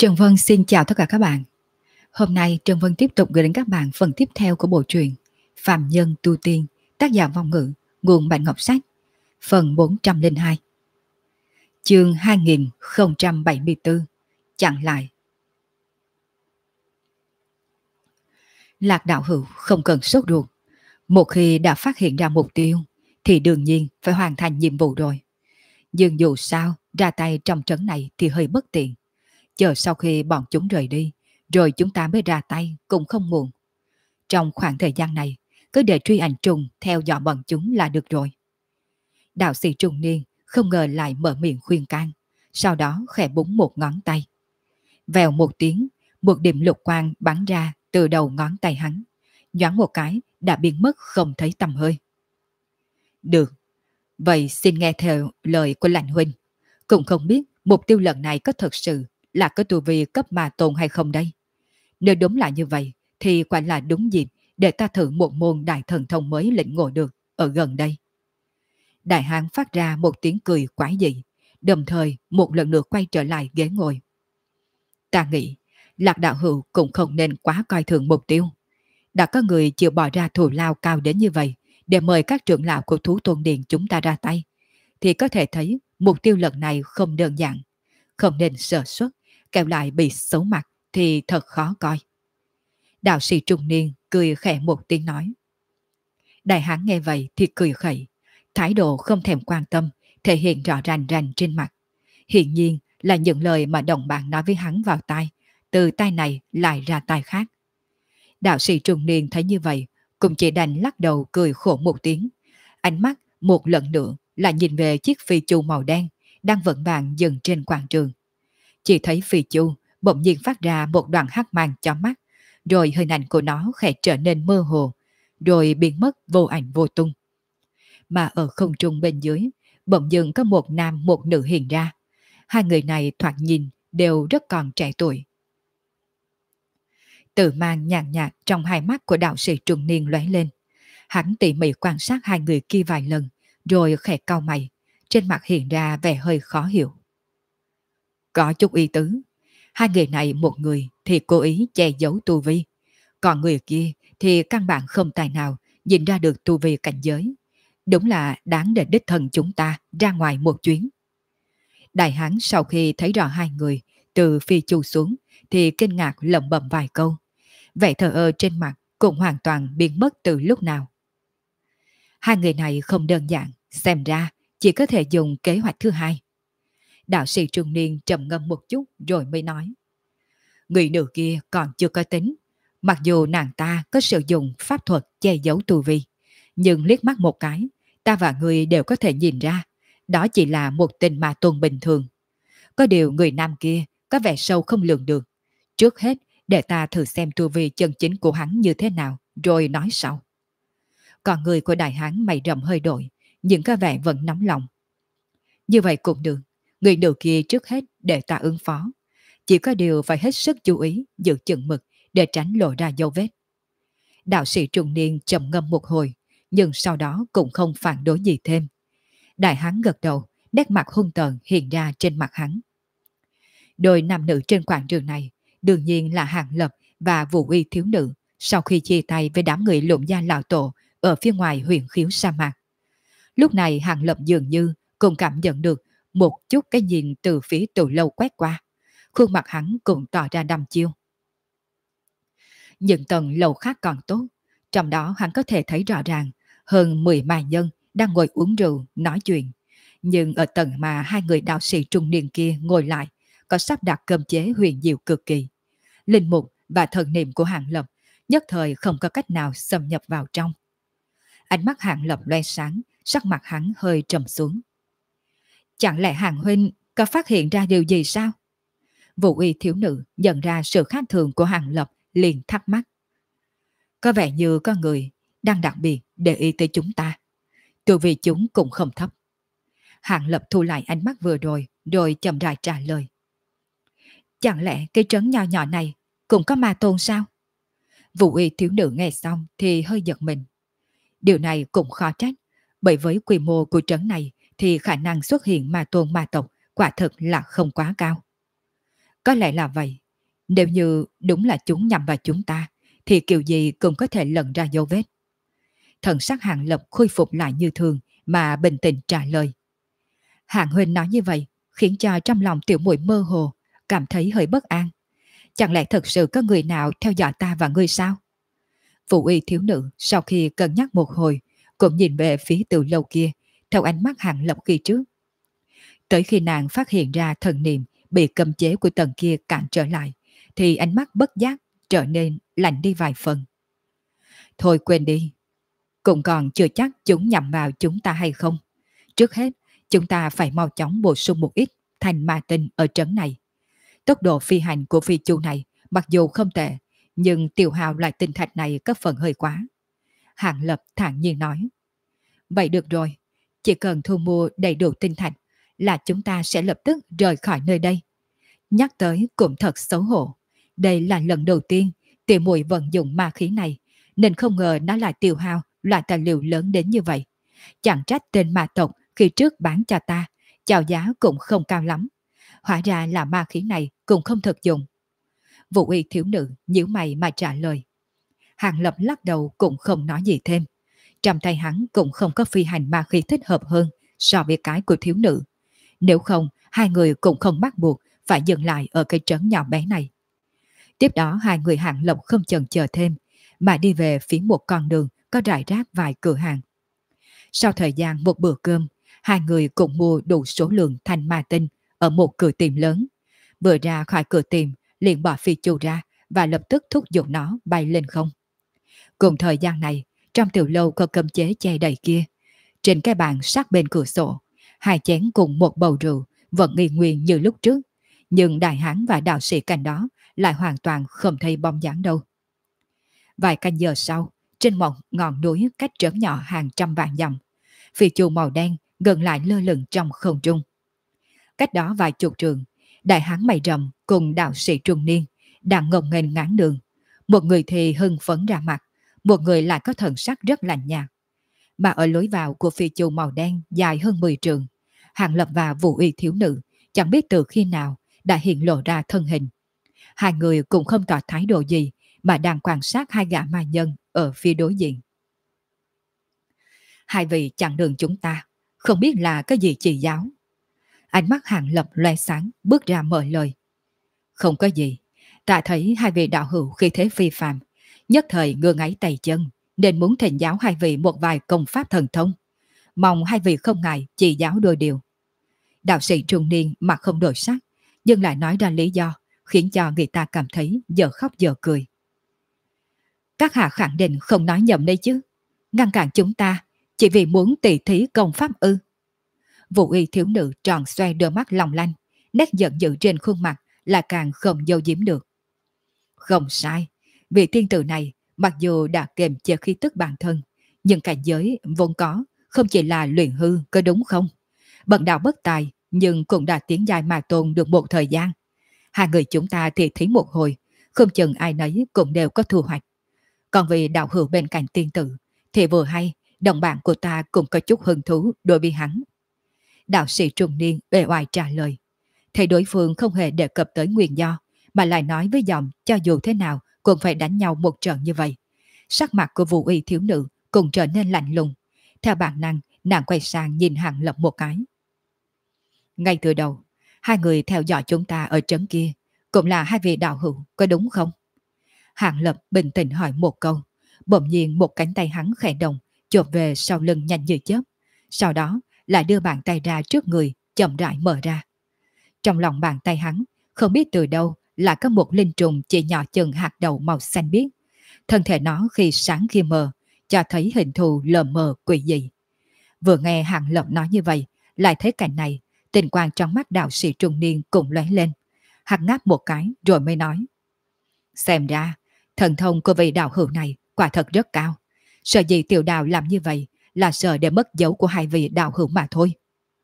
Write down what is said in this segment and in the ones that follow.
Trần Vân xin chào tất cả các bạn. Hôm nay Trần Vân tiếp tục gửi đến các bạn phần tiếp theo của bộ truyện Phàm Nhân Tu Tiên, tác giả Vong Ngữ, nguồn Bạch Ngọc Sách, phần 402. Chương 2074, chặn lại. Lạc đạo hữu không cần sốt ruột. Một khi đã phát hiện ra mục tiêu thì đương nhiên phải hoàn thành nhiệm vụ rồi. Nhưng dù sao, ra tay trong trấn này thì hơi bất tiện. Chờ sau khi bọn chúng rời đi, rồi chúng ta mới ra tay cũng không muộn. Trong khoảng thời gian này, cứ để truy ảnh trùng theo dõi bọn chúng là được rồi. Đạo sĩ trung niên không ngờ lại mở miệng khuyên can, sau đó khẽ búng một ngón tay. Vèo một tiếng, một điểm lục quang bắn ra từ đầu ngón tay hắn, nhoáng một cái đã biến mất không thấy tăm hơi. Được, vậy xin nghe theo lời của Lạnh huynh. Cũng không biết mục tiêu lần này có thật sự là có tu vi cấp ma tôn hay không đây. Nếu đúng là như vậy thì quả là đúng dịp để ta thử một môn đại thần thông mới lĩnh ngộ được ở gần đây. Đại hán phát ra một tiếng cười quái dị, đồng thời một lần nữa quay trở lại ghế ngồi. Ta nghĩ Lạc đạo hữu cũng không nên quá coi thường mục tiêu. Đã có người chịu bỏ ra thù lao cao đến như vậy để mời các trưởng lão của thú tôn điện chúng ta ra tay, thì có thể thấy mục tiêu lần này không đơn giản. Không nên sợ suất, kẻo lại bị xấu mặt thì thật khó coi. Đạo sĩ trung niên cười khẽ một tiếng nói. Đại hán nghe vậy thì cười khẩy, thái độ không thèm quan tâm thể hiện rõ ràng rành trên mặt. Hiển nhiên là những lời mà đồng bạn nói với hắn vào tai, từ tai này lại ra tai khác. Đạo sĩ trung niên thấy như vậy cũng chỉ đành lắc đầu cười khổ một tiếng. Ánh mắt một lần nữa là nhìn về chiếc phi chu màu đen đang vững vàng dừng trên quảng trường. Chỉ thấy phi chu bỗng nhiên phát ra một đoạn hắc mang chói mắt, rồi hình ảnh của nó khẽ trở nên mơ hồ, rồi biến mất vô ảnh vô tung. Mà ở không trung bên dưới, bỗng dưng có một nam một nữ hiện ra. Hai người này thoạt nhìn đều rất còn trẻ tuổi. Tự mang nhàn nhạt trong hai mắt của đạo sĩ trung niên lóe lên. Hắn tỉ mỉ quan sát hai người kia vài lần, rồi khẽ cau mày, trên mặt hiện ra vẻ hơi khó hiểu. Có chút ý tứ. Hai người này, một người thì cố ý che giấu tu vi, còn người kia thì căn bản không tài nào nhìn ra được tu vi cảnh giới. Đúng là đáng để đích thân chúng ta ra ngoài một chuyến. Đại hán sau khi thấy rõ hai người từ phi chu xuống thì kinh ngạc lẩm bẩm vài câu. Vẻ thờ ơ trên mặt cũng hoàn toàn biến mất từ lúc nào. Hai người này không đơn giản, xem ra chỉ có thể dùng kế hoạch thứ hai. Đạo sĩ trung niên trầm ngâm một chút rồi mới nói. Người nữ kia còn chưa có tính. Mặc dù nàng ta có sử dụng pháp thuật che giấu tu vi, nhưng liếc mắt một cái, ta và người đều có thể nhìn ra, đó chỉ là một tên ma tôn bình thường. Có điều người nam kia có vẻ sâu không lường được. Trước hết, để ta thử xem tu vi chân chính của hắn như thế nào, rồi nói sau. Còn người của đại hán mày rậm hơi đổi, nhưng có vẻ vẫn nóng lòng. Như vậy cũng được, người nữ kia trước hết để ta ứng phó. Chỉ có điều phải hết sức chú ý, giữ chừng mực để tránh lộ ra dấu vết. Đạo sĩ trung niên trầm ngâm một hồi, nhưng sau đó cũng không phản đối gì thêm. Đại hán gật đầu, nét mặt hung tợn hiện ra trên mặt hắn. Đôi nam nữ trên quảng trường này đương nhiên là Hàng Lập và Vũ Uy thiếu nữ sau khi chia tay với đám người Lũng Gia lão tổ ở phía ngoài huyện khiếu sa mạc. Lúc này Hàng Lập dường như cũng cảm nhận được một chút cái nhìn từ phía từ lâu quét qua. Khuôn mặt hắn cũng tỏ ra đăm chiêu. Những tầng lầu khác còn tốt, trong đó hắn có thể thấy rõ ràng hơn 10 mai nhân đang ngồi uống rượu, nói chuyện. Nhưng ở tầng mà hai người đạo sĩ trung niên kia ngồi lại, có sắp đặt cơm chế huyền diệu cực kỳ. Linh mục và thần niệm của Hàng Lập nhất thời không có cách nào xâm nhập vào trong. Ánh mắt Hàng Lập loe sáng, sắc mặt hắn hơi trầm xuống. Chẳng lẽ Hàng huynh có phát hiện ra điều gì sao? Vũ Uy thiếu nữ nhận ra sự khác thường của Hàng Lập liền thắc mắc. Có vẻ như có người đang đặc biệt để ý tới chúng ta. Tu vi chúng cũng không thấp. Hàng Lập thu lại ánh mắt vừa rồi chậm rãi trả lời. Chẳng lẽ cái trấn nhỏ nhỏ này cũng có ma tôn sao? Vũ Uy thiếu nữ nghe xong thì hơi giật mình. Điều này cũng khó trách, bởi với quy mô của trấn này thì khả năng xuất hiện ma tôn ma tộc quả thực là không quá cao. Có lẽ là vậy. Nếu như đúng là chúng nhằm vào chúng ta, thì kiểu gì cũng có thể lần ra dấu vết. Thần sắc Hàng Lập khôi phục lại như thường mà bình tĩnh trả lời. Hạng Huynh nói như vậy khiến cho trong lòng tiểu muội mơ hồ, cảm thấy hơi bất an. Chẳng lẽ thật sự có người nào theo dõi ta và ngươi sao? Vũ y thiếu nữ sau khi cân nhắc một hồi cũng nhìn về phía từ lâu kia theo ánh mắt Hạng Lập khi trước. Tới khi nàng phát hiện ra thần niệm bị cầm chế của tầng kia cản trở lại thì ánh mắt bất giác trở nên lạnh đi vài phần. Thôi quên đi, cũng còn chưa chắc chúng nhằm vào chúng ta hay không. Trước hết, chúng ta phải mau chóng bổ sung một ít thành ma tinh ở trấn này. Tốc độ phi hành của phi chu này mặc dù không tệ, nhưng tiêu hao loại tinh thạch này có phần hơi quá. Hạng Lập thản nhiên nói. Vậy được rồi, chỉ cần thu mua đầy đủ tinh thạch là chúng ta sẽ lập tức rời khỏi nơi đây. Nhắc tới cũng thật xấu hổ. Đây là lần đầu tiên tiểu muội vận dụng ma khí này, nên không ngờ nó lại tiêu hao loại tài liệu lớn đến như vậy. Chẳng trách tên ma tộc khi trước bán cho ta, chào giá cũng không cao lắm. Hóa ra là ma khí này cũng không thực dụng. Vũ y thiếu nữ nhíu mày mà trả lời. Hàng Lập lắc đầu cũng không nói gì thêm. Trong tay hắn cũng không có phi hành ma khí thích hợp hơn so với cái của thiếu nữ. Nếu không, hai người cũng không bắt buộc phải dừng lại ở cái trấn nhỏ bé này. Tiếp đó hai người Hàng Lập không chần chờ thêm, mà đi về phía một con đường có rải rác vài cửa hàng. Sau thời gian một bữa cơm, hai người cùng mua đủ số lượng thanh ma tinh ở một cửa tiệm lớn. Vừa ra khỏi cửa tiệm, liền bỏ phi chu ra và lập tức thúc giục nó bay lên không. Cùng thời gian này, trong tiểu lâu có cơm chế che đầy kia. Trên cái bàn sát bên cửa sổ, hai chén cùng một bầu rượu vẫn nghi nguyên như lúc trước. Nhưng đại hán và đạo sĩ cạnh đó lại hoàn toàn không thấy bóng dáng đâu. Vài canh giờ sau, trên một ngọn núi cách trấn nhỏ hàng trăm vạn dặm, phi chu màu đen gần lại lơ lửng trong không trung. Cách đó vài chục trường, đại hán mày rậm cùng đạo sĩ trung niên đang ngông nghênh ngáng đường. Một người thì hưng phấn ra mặt, một người lại có thần sắc rất lạnh nhạt. Mà ở lối vào của phi chu màu đen dài hơn 10 trường, Hàng Lập và Vũ y thiếu nữ chẳng biết từ khi nào đã hiện lộ ra thân hình. Hai người cũng không tỏ thái độ gì mà đang quan sát hai gã ma nhân ở phía đối diện. Hai vị chặn đường chúng ta, không biết là cái gì chỉ giáo. Ánh mắt Hàng Lập loe sáng bước ra mở lời. Không có gì, ta thấy hai vị đạo hữu khi thế phi phàm, nhất thời ngơ ngáy tay chân, nên muốn thỉnh giáo hai vị một vài công pháp thần thông. Mong hai vị không ngại chỉ giáo đôi điều. Đạo sĩ trung niên mặt không đổi sắc, nhưng lại nói ra lý do, khiến cho người ta cảm thấy giờ khóc giờ cười. Các hạ khẳng định không nói nhầm đấy chứ. Ngăn cản chúng ta chỉ vì muốn tỉ thí công pháp ư? Vũ y thiếu nữ tròn xoay đôi mắt long lanh, nét giận dữ trên khuôn mặt là càng không giấu giếm được. Không sai, vị tiên tử này mặc dù đã kềm chế khí tức bản thân, nhưng cảnh giới vốn có không chỉ là luyện hư, có đúng không? Bần đạo bất tài nhưng cũng đã tiến giai mà tôn được một thời gian. Hai người chúng ta thì thí một hồi, không chừng ai nấy cũng đều có thu hoạch. Còn vì đạo hữu bên cạnh tiên tử thì vừa hay đồng bạn của ta cũng có chút hứng thú đối với hắn. Đạo sĩ trung niên uể oải trả lời. Thấy đối phương không hề đề cập tới nguyên do, mà lại nói với giọng cho dù thế nào cũng phải đánh nhau một trận như vậy. Sắc mặt của Vũ y thiếu nữ cũng trở nên lạnh lùng. Theo bản năng, nàng quay sang nhìn Hàng Lập một cái. Ngay từ đầu, hai người theo dõi chúng ta ở trấn kia cũng là hai vị đạo hữu, có đúng không? Hàng Lập bình tĩnh hỏi một câu. Bỗng nhiên một cánh tay hắn khẽ động, chộp về sau lưng nhanh như chớp. Sau đó lại đưa bàn tay ra trước người, chậm rãi mở ra. Trong lòng bàn tay hắn, không biết từ đâu là có một linh trùng chỉ nhỏ chừng hạt đậu màu xanh biếc. Thân thể nó khi sáng khi mờ, cho thấy hình thù lờ mờ quỷ dị. Vừa nghe Hàng Lập nói như vậy, lại thấy cảnh này, tình quang trong mắt đạo sĩ trung niên cũng lóe lên. Hắn ngáp một cái rồi mới nói. Xem ra, thần thông của vị đạo hữu này quả thật rất cao. Sợ gì tiểu đạo làm như vậy là sợ để mất dấu của hai vị đạo hữu mà thôi.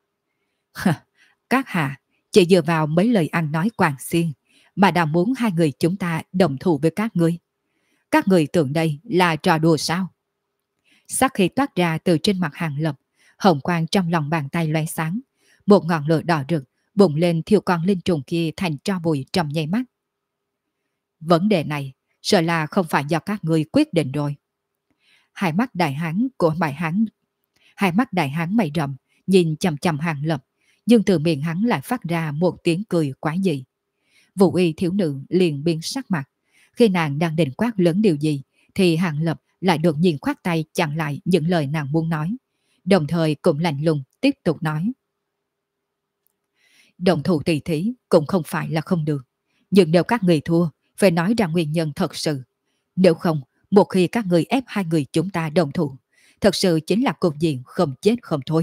Các hạ chỉ dựa vào mấy lời ăn nói quàng xiên mà đã muốn hai người chúng ta đồng thủ với các ngươi. Các người tưởng đây là trò đùa sao? Sắc khí toát ra từ trên mặt Hàng Lập, hồng quang trong lòng bàn tay lóe sáng, một ngọn lửa đỏ rực bùng lên thiêu con linh trùng kia thành tro bụi trong nháy mắt. Vấn đề này sợ là không phải do các ngươi quyết định rồi. Hai mắt đại hán của mày hán, hai mắt đại hán mày rậm nhìn chằm chằm Hàng Lập, nhưng từ miệng hắn lại phát ra một tiếng cười quái dị. Vũ y thiếu nữ liền biến sắc mặt, khi nàng đang định quát lớn điều gì thì Hàng Lập lại đột nhiên khoát tay chặn lại những lời nàng muốn nói, đồng thời cũng lạnh lùng tiếp tục nói. Động thủ tỷ thí cũng không phải là không được, nhưng nếu các người thua phải nói ra nguyên nhân thật sự. Nếu không, một khi các người ép hai người chúng ta đồng thủ, thật sự chính là cục diện không chết không thôi.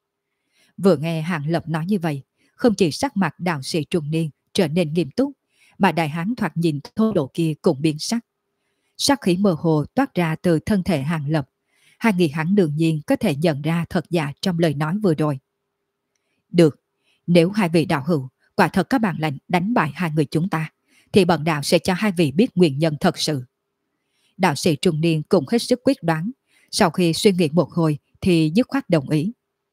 Vừa nghe Hàng Lập nói như vậy, không chỉ sắc mặt đạo sĩ trung niên trở nên nghiêm túc, mà đại hán thoạt nhìn thô độ kia cũng biến sắc. Sát khí mơ hồ toát ra từ thân thể Hàng Lập. Hai người hắn đương nhiên có thể nhận ra thật giả trong lời nói vừa rồi. Được, nếu hai vị đạo hữu quả thật có bản lệnh đánh bại hai người chúng ta, thì bần đạo sẽ cho hai vị biết nguyên nhân thật sự. Đạo sĩ trung niên cũng hết sức quyết đoán, sau khi suy nghĩ một hồi thì dứt khoát đồng ý.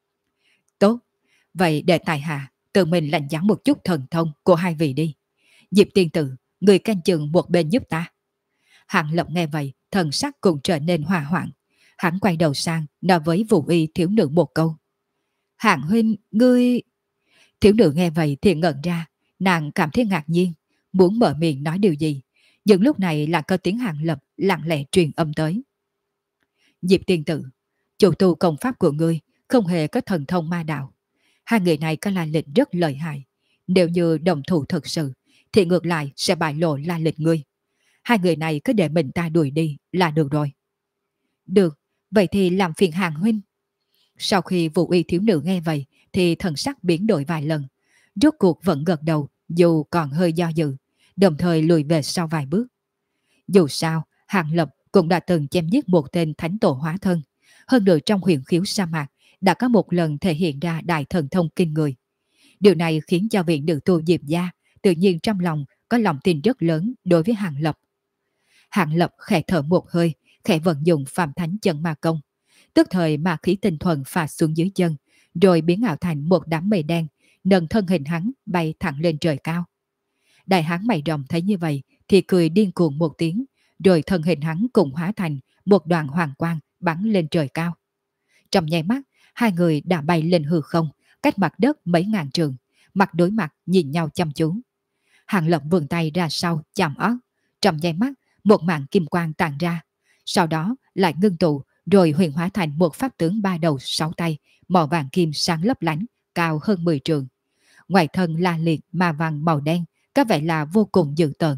Tốt, vậy để tài hạ tự mình lãnh giáo một chút thần thông của hai vị đi. Diệp tiên tử, người canh chừng một bên giúp ta. Hàng Lập nghe vậy, thần sắc cũng trở nên hòa hoãn. Hắn quay đầu sang, nói với Vũ y thiếu nữ một câu. Hàng huynh, ngươi... Thiếu nữ nghe vậy thì ngẩn ra, nàng cảm thấy ngạc nhiên, muốn mở miệng nói điều gì. Nhưng lúc này là có tiếng Hàng Lập lặng lẽ truyền âm tới. Diệp tiên tử, chủ tu công pháp của ngươi không hề có thần thông ma đạo. Hai người này có la lịch rất lợi hại. Nếu như đồng thủ thực sự, thì ngược lại sẽ bại lộ la lịch ngươi. Hai người này cứ để mình ta đuổi đi là được rồi. Được, vậy thì làm phiền Hàng huynh. Sau khi Vũ y thiếu nữ nghe vậy thì thần sắc biến đổi vài lần. Rốt cuộc vẫn gật đầu dù còn hơi do dự, đồng thời lùi về sau vài bước. Dù sao, Hàng Lập cũng đã từng chém giết một tên thánh tổ hóa thân. Hơn nữa trong huyền khiếu sa mạc đã có một lần thể hiện ra đại thần thông kinh người. Điều này khiến cho vị nữ tu Diệp gia tự nhiên trong lòng có lòng tin rất lớn đối với Hàng Lập. Hàng Lập khẽ thở một hơi, khẽ vận dụng Phạm Thánh Chân Ma Công. Tức thời ma khí tinh thuần phả xuống dưới chân, rồi biến ảo thành một đám mây đen, nâng thân hình hắn bay thẳng lên trời cao. Đại hán mày rồng thấy như vậy thì cười điên cuồng một tiếng, rồi thân hình hắn cùng hóa thành một đoàn hoàng quang bắn lên trời cao. Trong nháy mắt, hai người đã bay lên hư không, cách mặt đất mấy ngàn trường, mặt đối mặt nhìn nhau chăm chú. Hàng Lập vươn tay ra sau chạm ót, trong nháy mắt một màn kim quang tàn ra, sau đó lại ngưng tụ rồi huyền hóa thành một pháp tướng ba đầu sáu tay, màu vàng kim sáng lấp lánh, cao hơn 10 trường. Ngoài thân la liệt ma vàng màu đen, có vẻ là vô cùng dữ tợn.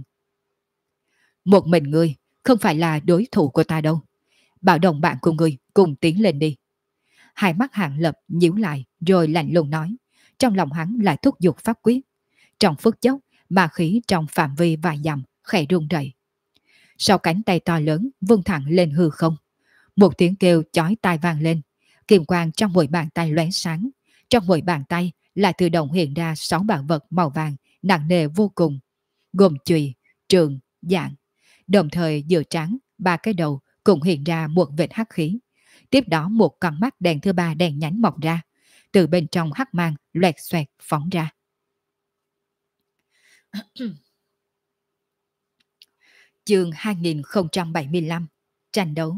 Một mình ngươi không phải là đối thủ của ta đâu. Bảo đồng bạn của ngươi cùng tiến lên đi. Hai mắt Hàng Lập nhíu lại rồi lạnh lùng nói. Trong lòng hắn lại thúc giục pháp quyết. Trong phút chốc, ma khí trong phạm vi vài dặm khẽ rung rẩy. Sau cánh tay to lớn vươn thẳng lên hư không. Một tiếng kêu chói tai vang lên. Kim quang trong mỗi bàn tay lóe sáng. Trong mỗi bàn tay lại tự động hiện ra 6 bản vật màu vàng nặng nề vô cùng, gồm chùy, trường, dạng. Đồng thời giữa trắng, ba cái đầu cũng hiện ra một vệt hắc khí. Tiếp đó một con mắt đèn thứ ba đèn nhánh mọc ra, từ bên trong hắc mang loẹt xoẹt phóng ra. Chương 2075 tranh đấu.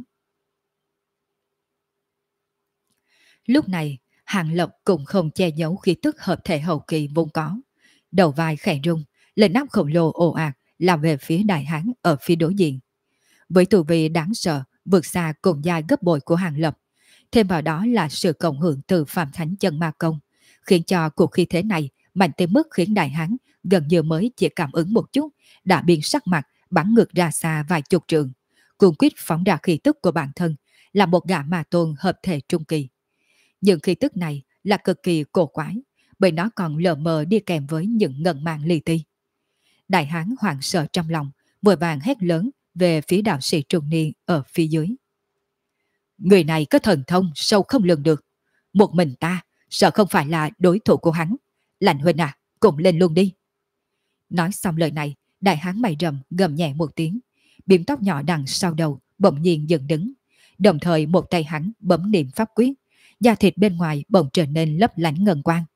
Lúc này, Hàng Lập cũng không che giấu khí tức hợp thể hậu kỳ vốn có. Đầu vai khẽ rung, lên nắp khổng lồ ồ ạt lao về phía đại hán ở phía đối diện. Với tu vi đáng sợ, vượt xa cùng giai gấp bội của Hàng Lập, thêm vào đó là sự cộng hưởng từ Phạm Thánh Chân Ma Công, khiến cho cuộc khí thế này mạnh tới mức khiến đại hán gần như mới chỉ cảm ứng một chút đã biến sắc mặt, bắn ngược ra xa vài chục trượng, cuồng quyết phóng ra khí tức của bản thân là một gã ma tôn hợp thể trung kỳ. Những khí tức này là cực kỳ cổ quái, bởi nó còn lờ mờ đi kèm với những ngần mang li ti. Đại hán hoảng sợ trong lòng, vội vàng hét lớn về phía đạo sĩ trung niên ở phía dưới. Người này có thần thông sâu không lường được, một mình ta sợ không phải là đối thủ của hắn. Lạnh huynh à, cùng lên luôn đi. Nói xong lời này, đại hán mày rậm gầm nhẹ một tiếng, bím tóc nhỏ đằng sau đầu bỗng nhiên dựng đứng, đồng thời một tay hắn bấm niệm pháp quyết, da thịt bên ngoài bỗng trở nên lấp lánh ngân quang.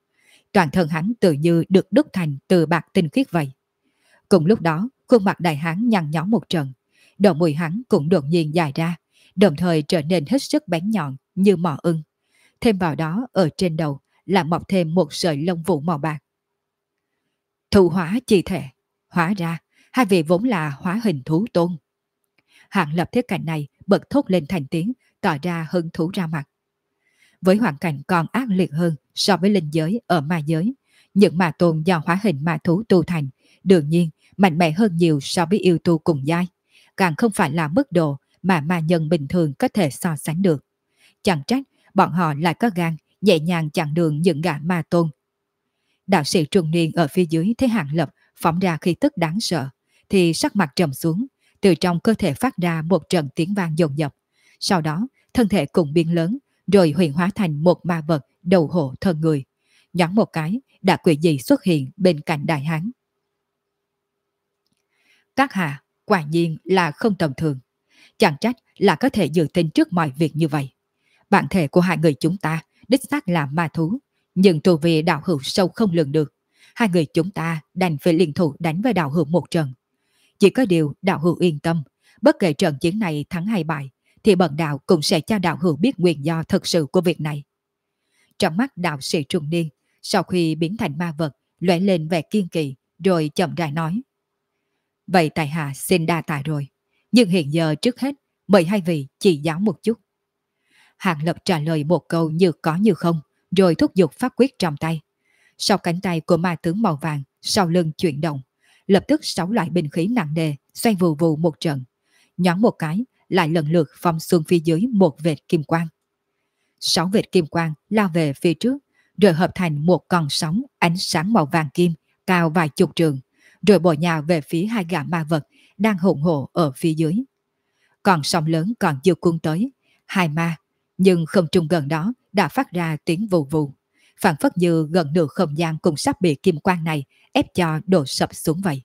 toàn thân hắn tự như được đúc thành từ bạc tinh khiết vậy. Cùng lúc đó, khuôn mặt đại hán nhăn nhó một trận, đầu mũi hắn cũng đột nhiên dài ra, đồng thời trở nên hết sức bén nhọn như mỏ ưng. Thêm vào đó, ở trên đầu là mọc thêm một sợi lông vũ màu bạc. Thụ hóa chi thể, hóa ra hai vị vốn là hóa hình thú tôn. Hạng Lập thấy cảnh này bật thốt lên thành tiếng, tỏ ra hứng thú ra mặt. Với hoàn cảnh còn ác liệt hơn so với linh giới ở ma giới, những ma tôn do hóa hình ma thú tu thành đương nhiên mạnh mẽ hơn nhiều so với yêu tu cùng giai, càng không phải là mức độ mà ma nhân bình thường có thể so sánh được. Chẳng trách bọn họ lại có gan nhẹ nhàng chặn đường những gã ma tôn. Đạo sĩ trung niên ở phía dưới thấy Hạng Lập phóng ra khí tức đáng sợ, thì sắc mặt trầm xuống, từ trong cơ thể phát ra một trận tiếng vang dồn dập. Sau đó, thân thể cùng biến lớn, rồi huyền hóa thành một ma vật đầu hổ thân người. Nhoáng một cái, đã quỷ dị xuất hiện bên cạnh đại hán. Các hạ, quả nhiên là không tầm thường. Chẳng trách là có thể dự tính trước mọi việc như vậy. Bản thể của hai người chúng ta đích xác là ma thú, nhưng tu vi đạo hữu sâu không lường được. Hai người chúng ta đành phải liên thủ đánh với đạo hữu một trận. Chỉ có điều đạo hữu yên tâm, bất kể trận chiến này thắng hay bại, thì bần đạo cũng sẽ cho đạo hữu biết nguyên do thực sự của việc này. Trong mắt đạo sĩ trung niên, sau khi biến thành ma vật, lóe lên vẻ kiên kỳ, rồi chậm rãi nói: Vậy tại hạ xin đa tạ rồi, nhưng hiện giờ trước hết mời hai vị chỉ giáo một chút. Hạng Lập trả lời một câu như có như không, rồi thúc giục pháp quyết trong tay. Sau cánh tay của ma tướng màu vàng, sau lưng chuyển động, lập tức 6 loại binh khí nặng nề xoay vù vù một trận, nhoáng một cái lại lần lượt phong xuống phía dưới một vệt kim quang. 6 vệt kim quang lao về phía trước, rồi hợp thành một con sóng ánh sáng màu vàng kim cao vài chục trường, rồi bổ nhào về phía hai gã ma vật đang hùng hổ ở phía dưới. Còn sóng lớn còn chưa cuốn tới hai ma, nhưng không trung gần đó đã phát ra tiếng vù vù, phản phất như gần nửa không gian cũng sắp bị kim quang này ép cho đổ sập xuống vậy.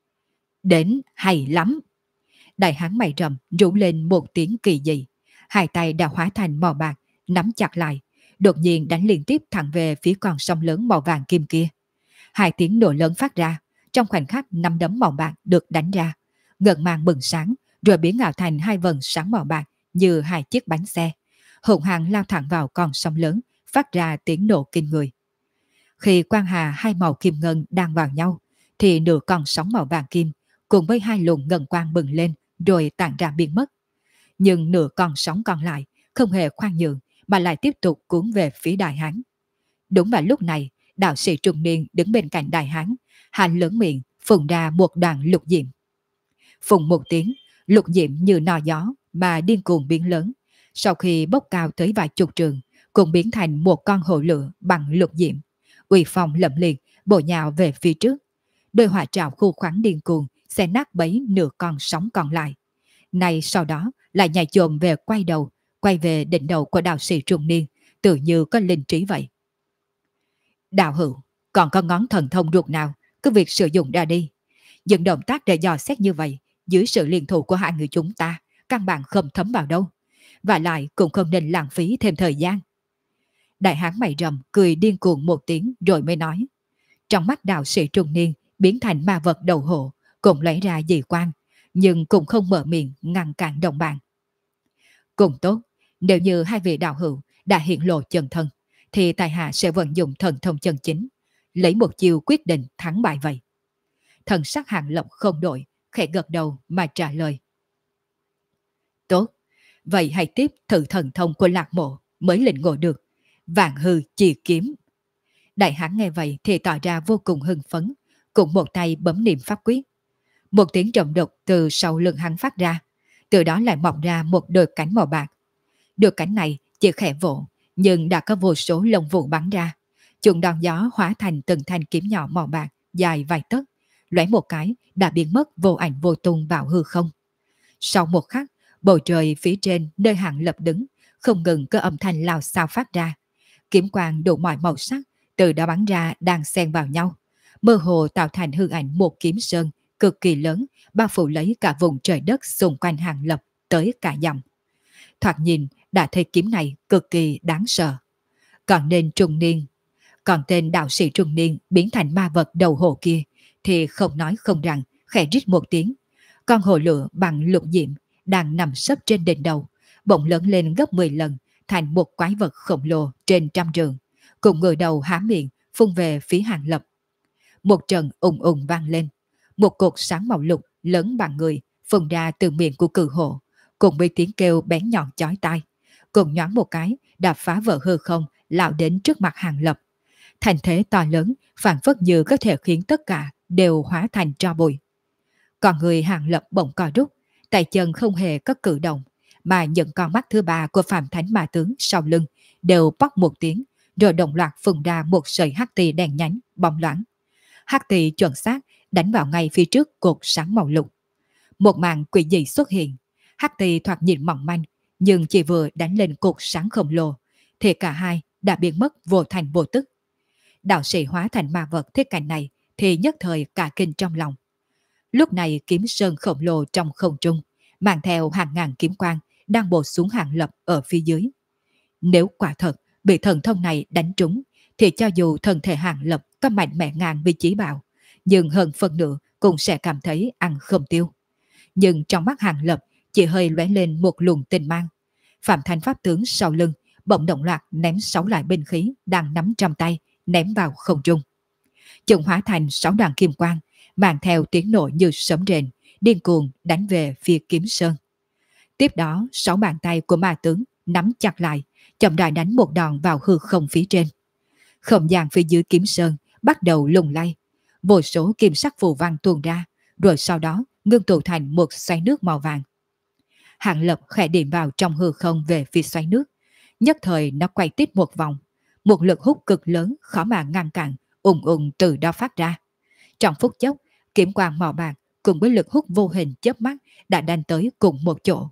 Đến hay lắm! Đại hán mày rậm rú lên một tiếng kỳ dị, hai tay đã hóa thành màu bạc, nắm chặt lại, đột nhiên đánh liên tiếp thẳng về phía con sông lớn màu vàng kim kia. Hai tiếng nổ lớn phát ra, trong khoảnh khắc 5 đấm màu bạc được đánh ra, ngân mang bừng sáng, rồi biến ảo thành hai vầng sáng màu bạc như hai chiếc bánh xe, hùng hăng lao thẳng vào con sông lớn, phát ra tiếng nổ kinh người. Khi quang hà hai màu kim ngân đang vào nhau, thì nửa con sóng màu vàng kim cùng với hai luồng ngân quang bừng lên rồi tản ra biến mất. Nhưng nửa con sóng còn lại không hề khoan nhượng mà lại tiếp tục cuốn về phía đại hán. Đúng vào lúc này, đạo sĩ trung niên đứng bên cạnh đại hán, hắn lớn miệng phun ra một đoàn lục diệm. Phun một tiếng, lục diệm như nò gió mà điên cuồng biến lớn, sau khi bốc cao tới vài chục trường, cũng biến thành một con hổ lửa bằng lục diệm, uy phong lẫm liệt bổ nhào về phía trước. Đôi hỏa trảo khu khoáng điên cuồng sẽ nát bấy nửa con sóng còn lại. Này sau đó lại nhảy chồm về quay về đỉnh đầu của đạo sĩ trung niên, tự như có linh trí vậy. Đạo hữu, còn có ngón thần thông ruột nào, cứ việc sử dụng ra đi. Những động tác để dò xét như vậy, dưới sự liên thủ của hai người chúng ta, căn bản không thấm vào đâu. Và lại cũng không nên lãng phí thêm thời gian. Đại hán mày rậm cười điên cuồng một tiếng rồi mới nói. Trong mắt đạo sĩ trung niên biến thành ma vật đầu hộ, cũng lấy ra dị quan, nhưng cũng không mở miệng ngăn cản đồng bạn. Cùng tốt, nếu như hai vị đạo hữu đã hiện lộ chân thân, thì tài hạ sẽ vận dụng thần thông chân chính, lấy một chiêu quyết định thắng bại vậy. Thần sắc Hạng Lập không đổi, khẽ gật đầu mà trả lời. Tốt, vậy hãy tiếp thử thần thông của Lạc Mộ mới lĩnh ngộ được. Vạn hư chỉ kiếm. Đại hán nghe vậy thì tỏ ra vô cùng hưng phấn, cùng một tay bấm niệm pháp quyết. Một tiếng trầm độc từ sau lưng hắn phát ra, từ đó lại mọc ra một đôi cánh màu bạc. Đôi cánh này chỉ khẽ vỗ, nhưng đã có vô số lông vũ bắn ra. Chúng đòn gió hóa thành từng thanh kiếm nhỏ màu bạc, dài vài tấc, lóe một cái đã biến mất vô ảnh vô tung vào hư không. Sau một khắc, bầu trời phía trên nơi Hạng Lập đứng không ngừng có âm thanh lao xao phát ra. Kiếm quang đủ mọi màu sắc từ đó bắn ra đang xen vào nhau, mơ hồ tạo thành hư ảnh một kiếm sơn cực kỳ lớn, bao phủ lấy cả vùng trời đất xung quanh Hạng Lập tới cả dặm. Thoạt nhìn đã thấy kiếm này cực kỳ đáng sợ. Còn nên trung niên, Còn tên đạo sĩ trung niên biến thành ma vật đầu hồ kia thì không nói không rằng, khẽ rít một tiếng. Con hồ lửa bằng lục diệm đang nằm sấp trên đỉnh đầu, bỗng lớn lên gấp 10 lần, thành một quái vật khổng lồ trên trăm trường, cùng ngửa đầu há miệng phun về phía Hàng Lập. Một trận ùng ùng vang lên, một cột sáng màu lục lớn bằng người phun ra từ miệng của cự hồ, cùng với tiếng kêu bén nhọn chói tai, cùng nhoáng một cái đã phá vỡ hư không, lao đến trước mặt Hàng Lập. Thành thế to lớn, phản phất như có thể khiến tất cả đều hóa thành tro bụi. Còn người Hàng Lập bỗng co rút, tay chân không hề có cử động, mà những con mắt thứ ba của Phạm Thánh Ma Tướng sau lưng đều bóc một tiếng, rồi đồng loạt phun ra một sợi hắc tì đen nhánh, bóng loáng. Hắc tì chuẩn xác đánh vào ngay phía trước cột sáng màu lục. Một màn quỷ dị xuất hiện, hắc tì thoạt nhìn mỏng manh, nhưng chỉ vừa đánh lên cột sáng khổng lồ, thì cả hai đã biến mất vô thành vô tức. Đạo sĩ hóa thành ma vật thế cảnh này thì nhất thời cả kinh trong lòng. Lúc này kiếm sơn khổng lồ trong không trung, mang theo hàng ngàn kiếm quang đang bổ xuống Hàng Lập ở phía dưới. Nếu quả thật bị thần thông này đánh trúng, thì cho dù thân thể Hàng Lập có mạnh mẽ ngàn vì chí bảo, nhưng hơn phần nữa cũng sẽ cảm thấy ăn không tiêu. Nhưng trong mắt Hàng Lập chỉ hơi lóe lên một luồng tinh mang. Phạm Thanh Pháp Tướng sau lưng bỗng động loạt ném 6 loại binh khí đang nắm trong tay, ném vào không trung. Chúng hóa thành 6 đoàn kim quang, mang theo tiếng nổ như sấm rền, điên cuồng đánh về phía kiếm sơn. Tiếp đó, 6 bàn tay của ma tướng nắm chặt lại, chậm rãi đánh một đòn vào hư không phía trên. Không gian phía dưới kiếm sơn bắt đầu lung lay, vô số kim sắc phù văn tuôn ra, rồi sau đó ngưng tụ thành một xoáy nước màu vàng. Hàng Lập khẽ điểm vào trong hư không về phía xoáy nước, nhất thời nó quay tít một vòng, một lực hút cực lớn khó mà ngăn cản ùng ùng từ đó phát ra. Trong phút chốc, kiếm quang màu bạc cùng với lực hút vô hình chớp mắt đã đánh tới cùng một chỗ.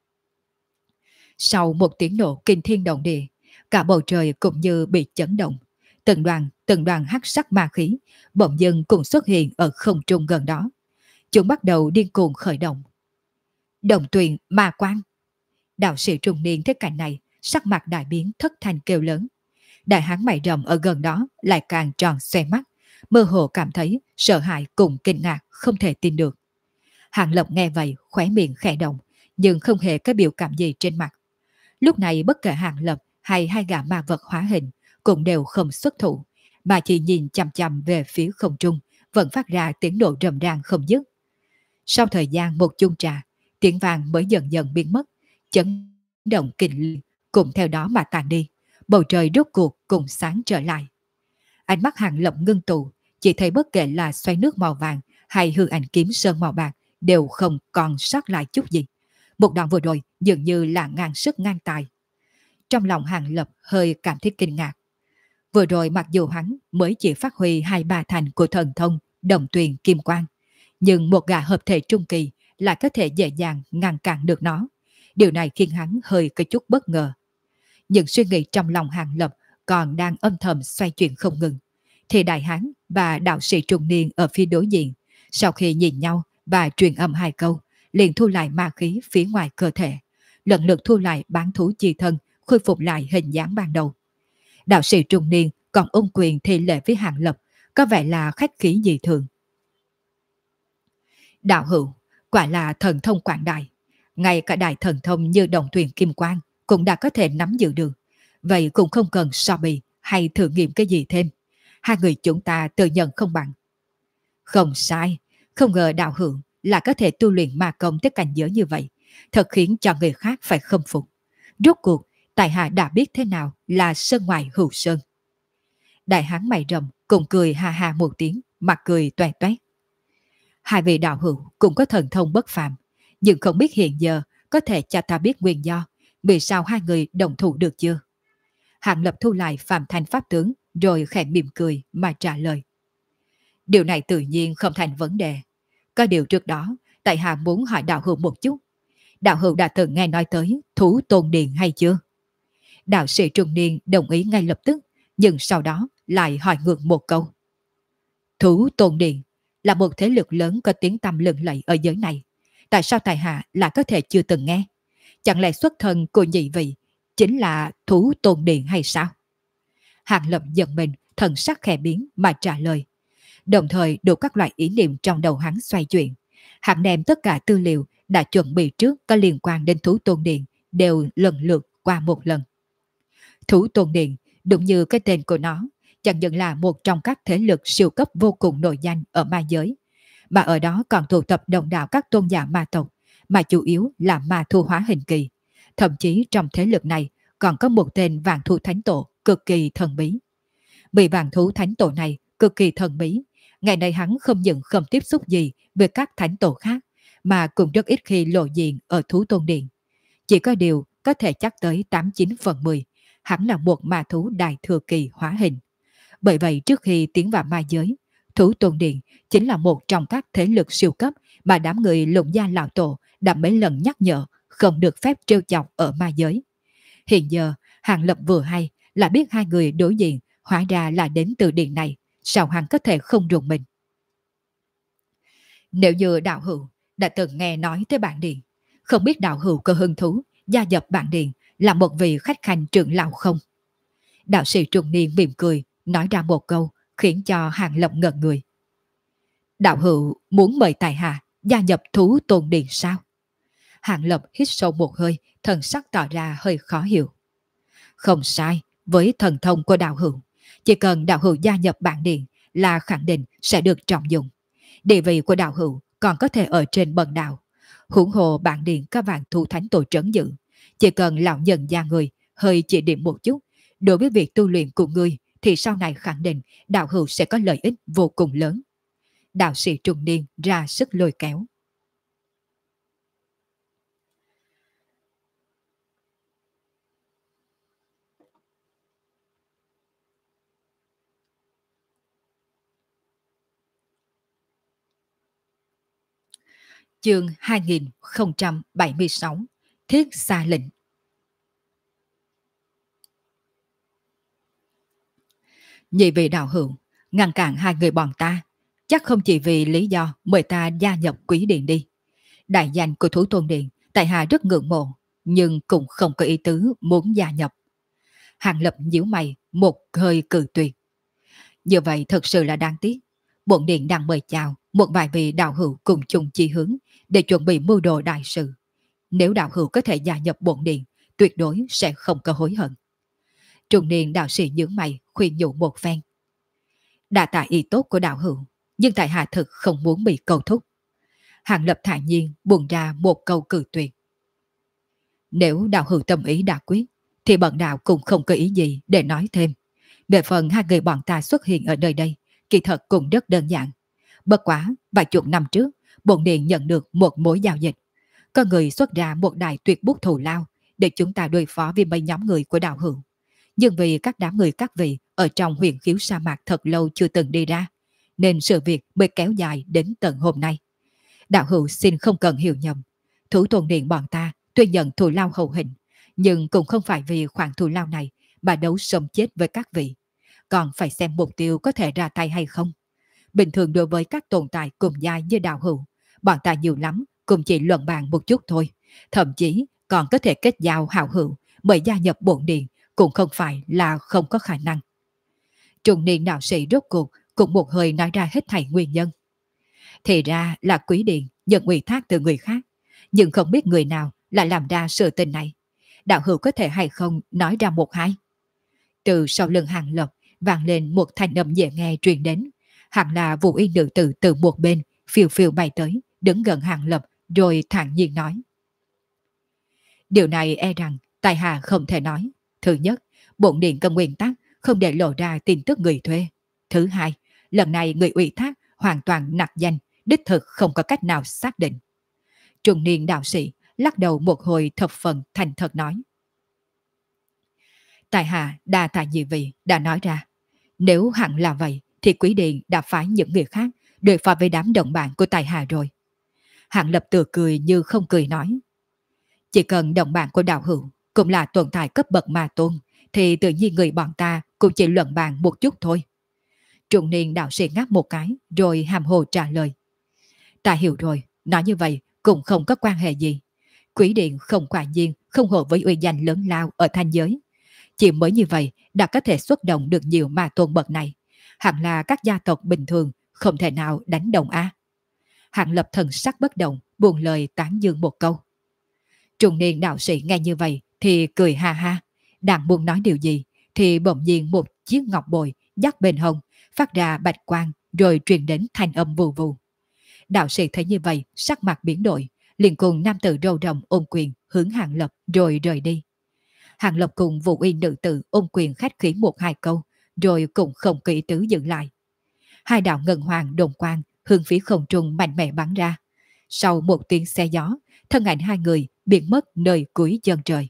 Sau một tiếng nổ kinh thiên động địa, cả bầu trời cũng như bị chấn động. Từng đoàn hắc sắc ma khí bỗng dưng cùng xuất hiện ở không trung gần đó. Chúng bắt đầu điên cuồng khởi động. Đồng tuyền ma quang. Đạo sĩ trung niên thấy cảnh này, sắc mặt đại biến, thất thanh kêu lớn. Đại hán mày rậm ở gần đó lại càng tròn xoe mắt, mơ hồ cảm thấy sợ hãi cùng kinh ngạc, không thể tin được. Hàng Lập nghe vậy khóe miệng khẽ động, nhưng không hề có biểu cảm gì trên mặt. Lúc này bất kể Hàng Lập hay hai gã ma vật hóa hình cũng đều không xuất thủ, mà chỉ nhìn chằm chằm về phía không trung, vẫn phát ra tiếng nổ rầm rang không dứt. Sau thời gian một chung trà, tiếng vàng mới dần dần biến mất, chấn động kinh liệt cùng theo đó mà tàn đi. Bầu trời rốt cuộc cùng sáng trở lại. Ánh mắt Hàng Lập ngưng tụ, chỉ thấy bất kể là xoáy nước màu vàng hay hư ảnh kiếm sơn màu bạc đều không còn sót lại chút gì. Một đoạn vừa rồi dường như là ngang sức ngang tài. Trong lòng Hàng Lập hơi cảm thấy kinh ngạc. Vừa rồi mặc dù hắn mới chỉ phát huy 2-3 thành của thần thông đồng tuyền kim quang, nhưng một gã hợp thể trung kỳ lại có thể dễ dàng ngăn cản được nó. Điều này khiến hắn hơi có chút bất ngờ. Những suy nghĩ trong lòng Hàng Lập còn đang âm thầm xoay chuyển không ngừng, thì đại hán và đạo sĩ trung niên ở phía đối diện, sau khi nhìn nhau và truyền âm 2 câu, liền thu lại ma khí phía ngoài cơ thể, lần lượt thu lại bán thú chi thân, khôi phục lại hình dáng ban đầu. Đạo sĩ trung niên còn ung quyền thi lễ với Hàng Lập, có vẻ là khách khí dị thường. Đạo hữu, quả là thần thông quảng đại, ngay cả đại thần thông như đồng thuyền kim quang cũng đã có thể nắm giữ được. Vậy cũng không cần so bì hay thử nghiệm cái gì thêm. Hai người chúng ta tự nhận không bằng. Không sai, không ngờ đạo hữu là có thể tu luyện ma công tới cảnh giới như vậy, thật khiến cho người khác phải khâm phục. Rốt cuộc, tại hạ đã biết thế nào là sơn ngoài hữu sơn. Đại hán mày rậm cùng cười ha ha một tiếng, mặt cười toét toét. Hai vị đạo hữu cũng có thần thông bất phàm, nhưng không biết hiện giờ có thể cho ta biết nguyên do vì sao hai người đồng thủ được chưa? Hàng Lập thu lại Phạm Thanh Pháp Tướng rồi khẽ mỉm cười mà trả lời. Điều này tự nhiên không thành vấn đề. Có điều trước đó, tại hạ muốn hỏi đạo hữu một chút. Đạo hữu đã từng nghe nói tới thú tôn điện hay chưa? Đạo sĩ trung niên đồng ý ngay lập tức, nhưng sau đó lại hỏi ngược một câu. Thú tôn điện là một thế lực lớn có tiếng tăm lừng lẫy ở giới này. Tại sao tại hạ lại có thể chưa từng nghe? Chẳng lẽ xuất thân của nhị vị chính là thú tôn điện hay sao? Hàng Lập giận mình, thần sắc khẽ biến mà trả lời. Đồng thời đủ các loại ý niệm trong đầu hắn xoay chuyển. Hắn đem tất cả tư liệu đã chuẩn bị trước có liên quan đến Thú Tôn Điện đều lần lượt qua một lần. Thú Tôn Điện, đúng như cái tên của nó, chẳng những là một trong các thế lực siêu cấp vô cùng nổi danh ở ma giới, mà ở đó còn tụ tập đông đảo các tôn giả ma tộc, mà chủ yếu là ma thu hóa hình kỳ. Thậm chí trong thế lực này còn có một tên vạn thú thánh tổ cực kỳ thần bí. Vì vạn thú thánh tổ này cực kỳ thần bí, ngày nay hắn không những không tiếp xúc gì với các thánh tổ khác, mà cũng rất ít khi lộ diện ở Thú Tôn Điện. Chỉ có điều có thể chắc tới 89/10, hắn là một ma thú đại thừa kỳ hóa hình. Bởi vậy trước khi tiến vào ma giới, Thú Tôn Điện chính là một trong các thế lực siêu cấp mà đám người Lục Gia Lão Tổ đã mấy lần nhắc nhở không được phép trêu chọc ở ma giới. Hiện giờ, Hàng Lập vừa hay là biết hai người đối diện hóa ra là đến từ điện này, sao hắn có thể không rùng mình. Nếu như đạo hữu đã từng nghe nói tới bản điện, không biết đạo hữu có hứng thú gia nhập bản điện là một vị khách khanh trưởng lão không? Đạo sĩ trung niên mỉm cười, nói ra một câu khiến cho Hàng Lập ngẩn người. Đạo hữu muốn mời tại hạ gia nhập Thú Tôn Điện sao? Hàng Lập hít sâu một hơi, thần sắc tỏ ra hơi khó hiểu. Không sai, với thần thông của đạo hữu, chỉ cần đạo hữu gia nhập bản điện là khẳng định sẽ được trọng dụng. Địa vị của đạo hữu còn có thể ở trên bậc đạo. Huống hồ bản điện các vạn thú thánh tổ trấn giữ, chỉ cần lão nhân gia người hơi chỉ điểm một chút, đối với việc tu luyện của ngươi thì sau này khẳng định đạo hữu sẽ có lợi ích vô cùng lớn. Đạo sĩ trung niên ra sức lôi kéo. Chương 2076, Thiết Xa Lệnh. Nhị vị đạo hữu, ngăn cản hai người bọn ta, chắc không chỉ vì lý do mời ta gia nhập quý điện đi. Đại danh của Thú Tôn Điện, tại hạ rất ngưỡng mộ, nhưng cũng không có ý tứ muốn gia nhập. Hàng Lập nhíu mày, một hơi cự tuyệt. Như vậy thật sự là đáng tiếc. Bổn điện đang mời chào một vài vị đạo hữu cùng chung chi hướng để chuẩn bị mưu đồ đại sự. Nếu đạo hữu có thể gia nhập bổn điện, tuyệt đối sẽ không có hối hận. Trung niên đạo sĩ nhướng mày khuyên nhủ một phen. Đa tạ ý tốt của đạo hữu, nhưng tại hạ thực không muốn bị cầu thúc. Hàng Lập thản nhiên buông ra một câu cự tuyệt. Nếu đạo hữu tâm ý đã quyết, thì bần đạo cũng không có ý gì để nói thêm. Về phần hai người bọn ta xuất hiện ở nơi đây, kỳ thật cũng rất đơn giản. Bất quá, vài chục năm trước, bổn điện nhận được một mối giao dịch. Có người xuất ra một đài tuyệt bút thù lao để chúng ta đối phó với mấy nhóm người của đạo hữu. Nhưng vì các đám người các vị ở trong huyền khiếu sa mạc thật lâu chưa từng đi ra, nên sự việc mới kéo dài đến tận hôm nay. Đạo hữu xin không cần hiểu nhầm. Thú Tôn Điện bọn ta tuy nhận thù lao hậu hình, nhưng cũng không phải vì khoản thù lao này mà đấu sống chết với các vị. Còn phải xem mục tiêu có thể ra tay hay không. Bình thường đối với các tồn tại cùng giai như đạo hữu, bọn ta nhiều lắm cũng chỉ luận bàn một chút thôi. Thậm chí còn có thể kết giao hảo hữu mời gia nhập bổn điện cũng không phải là không có khả năng. Trung niên đạo sĩ rốt cuộc cũng một hơi nói ra hết thảy nguyên nhân. Thì ra là quý điện nhận ủy thác từ người khác, nhưng không biết người nào lại làm ra sự tình này. Đạo hữu có thể hay không nói ra một hai? Từ sau lưng Hàng Lập vang lên một thanh âm dễ nghe truyền đến. Hẳn là Vũ Y nữ tử từ một bên phiêu phiêu bay tới, đứng gần Hàng Lập rồi thản nhiên nói. Điều này e rằng tại hạ không thể nói. Thứ nhất, bổn điện có nguyên tắc không để lộ ra tin tức người thuê. Thứ hai, lần này người ủy thác hoàn toàn nặc danh, đích thực không có cách nào xác định. Trung niên đạo sĩ lắc đầu một hồi thập phần thành thật nói. Tại hạ đa tạ nhị vị đã nói ra. Nếu hẳn là vậy thì quý điện đã phái những người khác đối phó với đám đồng bạn của tài hạ rồi. Hạng Lập tựa cười như không cười nói. Chỉ cần đồng bạn của đạo hữu cũng là tồn tại cấp bậc ma tôn thì tự nhiên người bọn ta cũng chỉ luận bàn một chút thôi. Trung niên đạo sĩ ngáp một cái rồi hàm hồ trả lời. Ta hiểu rồi, nói như vậy cũng không có quan hệ gì. Quý điện không quả nhiên không hộ với uy danh lớn lao ở thanh giới. chỉ mới như vậy đã có thể xuất động được nhiều ma tôn bậc này. Hẳn là các gia tộc bình thường không thể nào đánh đồng a. Hạng Lập thần sắc bất động, buông lời tán dương một câu. Trung niên đạo sĩ nghe như vậy thì cười ha ha, đang muốn nói điều gì thì bỗng nhiên một chiếc ngọc bội dắt bên hông phát ra bạch quang rồi truyền đến thanh âm vù vù. Đạo sĩ thấy như vậy sắc mặt biến đổi, liền cùng nam tử râu rồng ôm quyền hướng Hạng Lập rồi rời đi. Hạng Lập cùng Vũ Uy nữ tử ôm quyền khách khí một hai câu rồi cũng không kỹ tứ dừng lại. Hai đạo ngân hoàng đồn quang hướng phía không trung mạnh mẽ bắn ra. Sau một tiếng xe gió, thân ảnh hai người biến mất nơi cuối chân trời.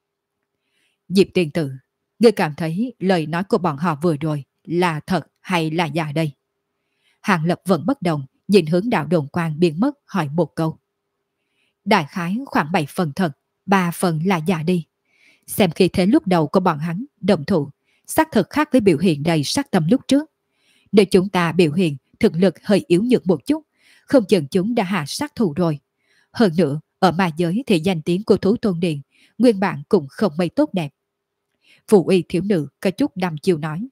Diệp tiên tử, ngươi cảm thấy lời nói của bọn họ vừa rồi là thật hay là giả đây? Hạng Lập vẫn bất động, nhìn hướng đạo đồn quang biến mất hỏi một câu. Đại khái khoảng 7 phần thật, 3 phần là giả đi. Xem khi thế lúc đầu của bọn hắn đồng thủ, xác thực khác với biểu hiện đầy sát tâm lúc trước. Nếu chúng ta biểu hiện thực lực hơi yếu nhược một chút, không chừng chúng đã hạ sát thủ rồi. Hơn nữa, ở ma giới thì danh tiếng của Thú Tôn Điện nguyên bản cũng không mấy tốt đẹp. Vũ Uy thiếu nữ có chút đăm chiêu nói.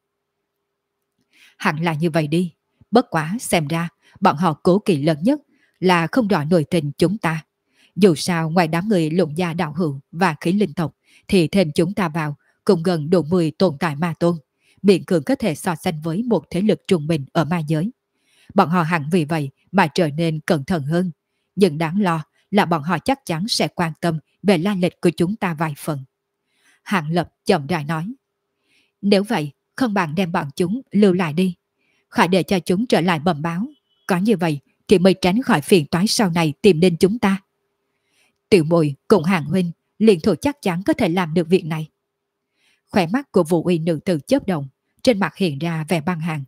Hẳn là như vậy đi, bất quá xem ra bọn họ cố kỵ lớn nhất là không rõ nội tình chúng ta. Dù sao ngoài đám người lụng gia đạo hữu và khí linh tộc thì thêm chúng ta vào cũng gần đủ 10 tồn tại ma tôn, miễn cưỡng có thể so sánh với một thế lực trung bình ở ma giới. Bọn họ hẳn vì vậy mà trở nên cẩn thận hơn, nhưng đáng lo là bọn họ chắc chắn sẽ quan tâm về lai lịch của chúng ta vài phần. Hạng Lập chậm rãi nói. Nếu vậy, không bằng đem bọn chúng lưu lại đi. Khỏi để cho chúng trở lại bẩm báo. Có như vậy thì mới tránh khỏi phiền toái sau này tìm đến chúng ta. Tiểu Mùi cùng Hàng huynh liền thủ chắc chắn có thể làm được việc này. Khỏe mắt của Vũ Uy nữ tử chớp động, trên mặt hiện ra vẻ băng hàng.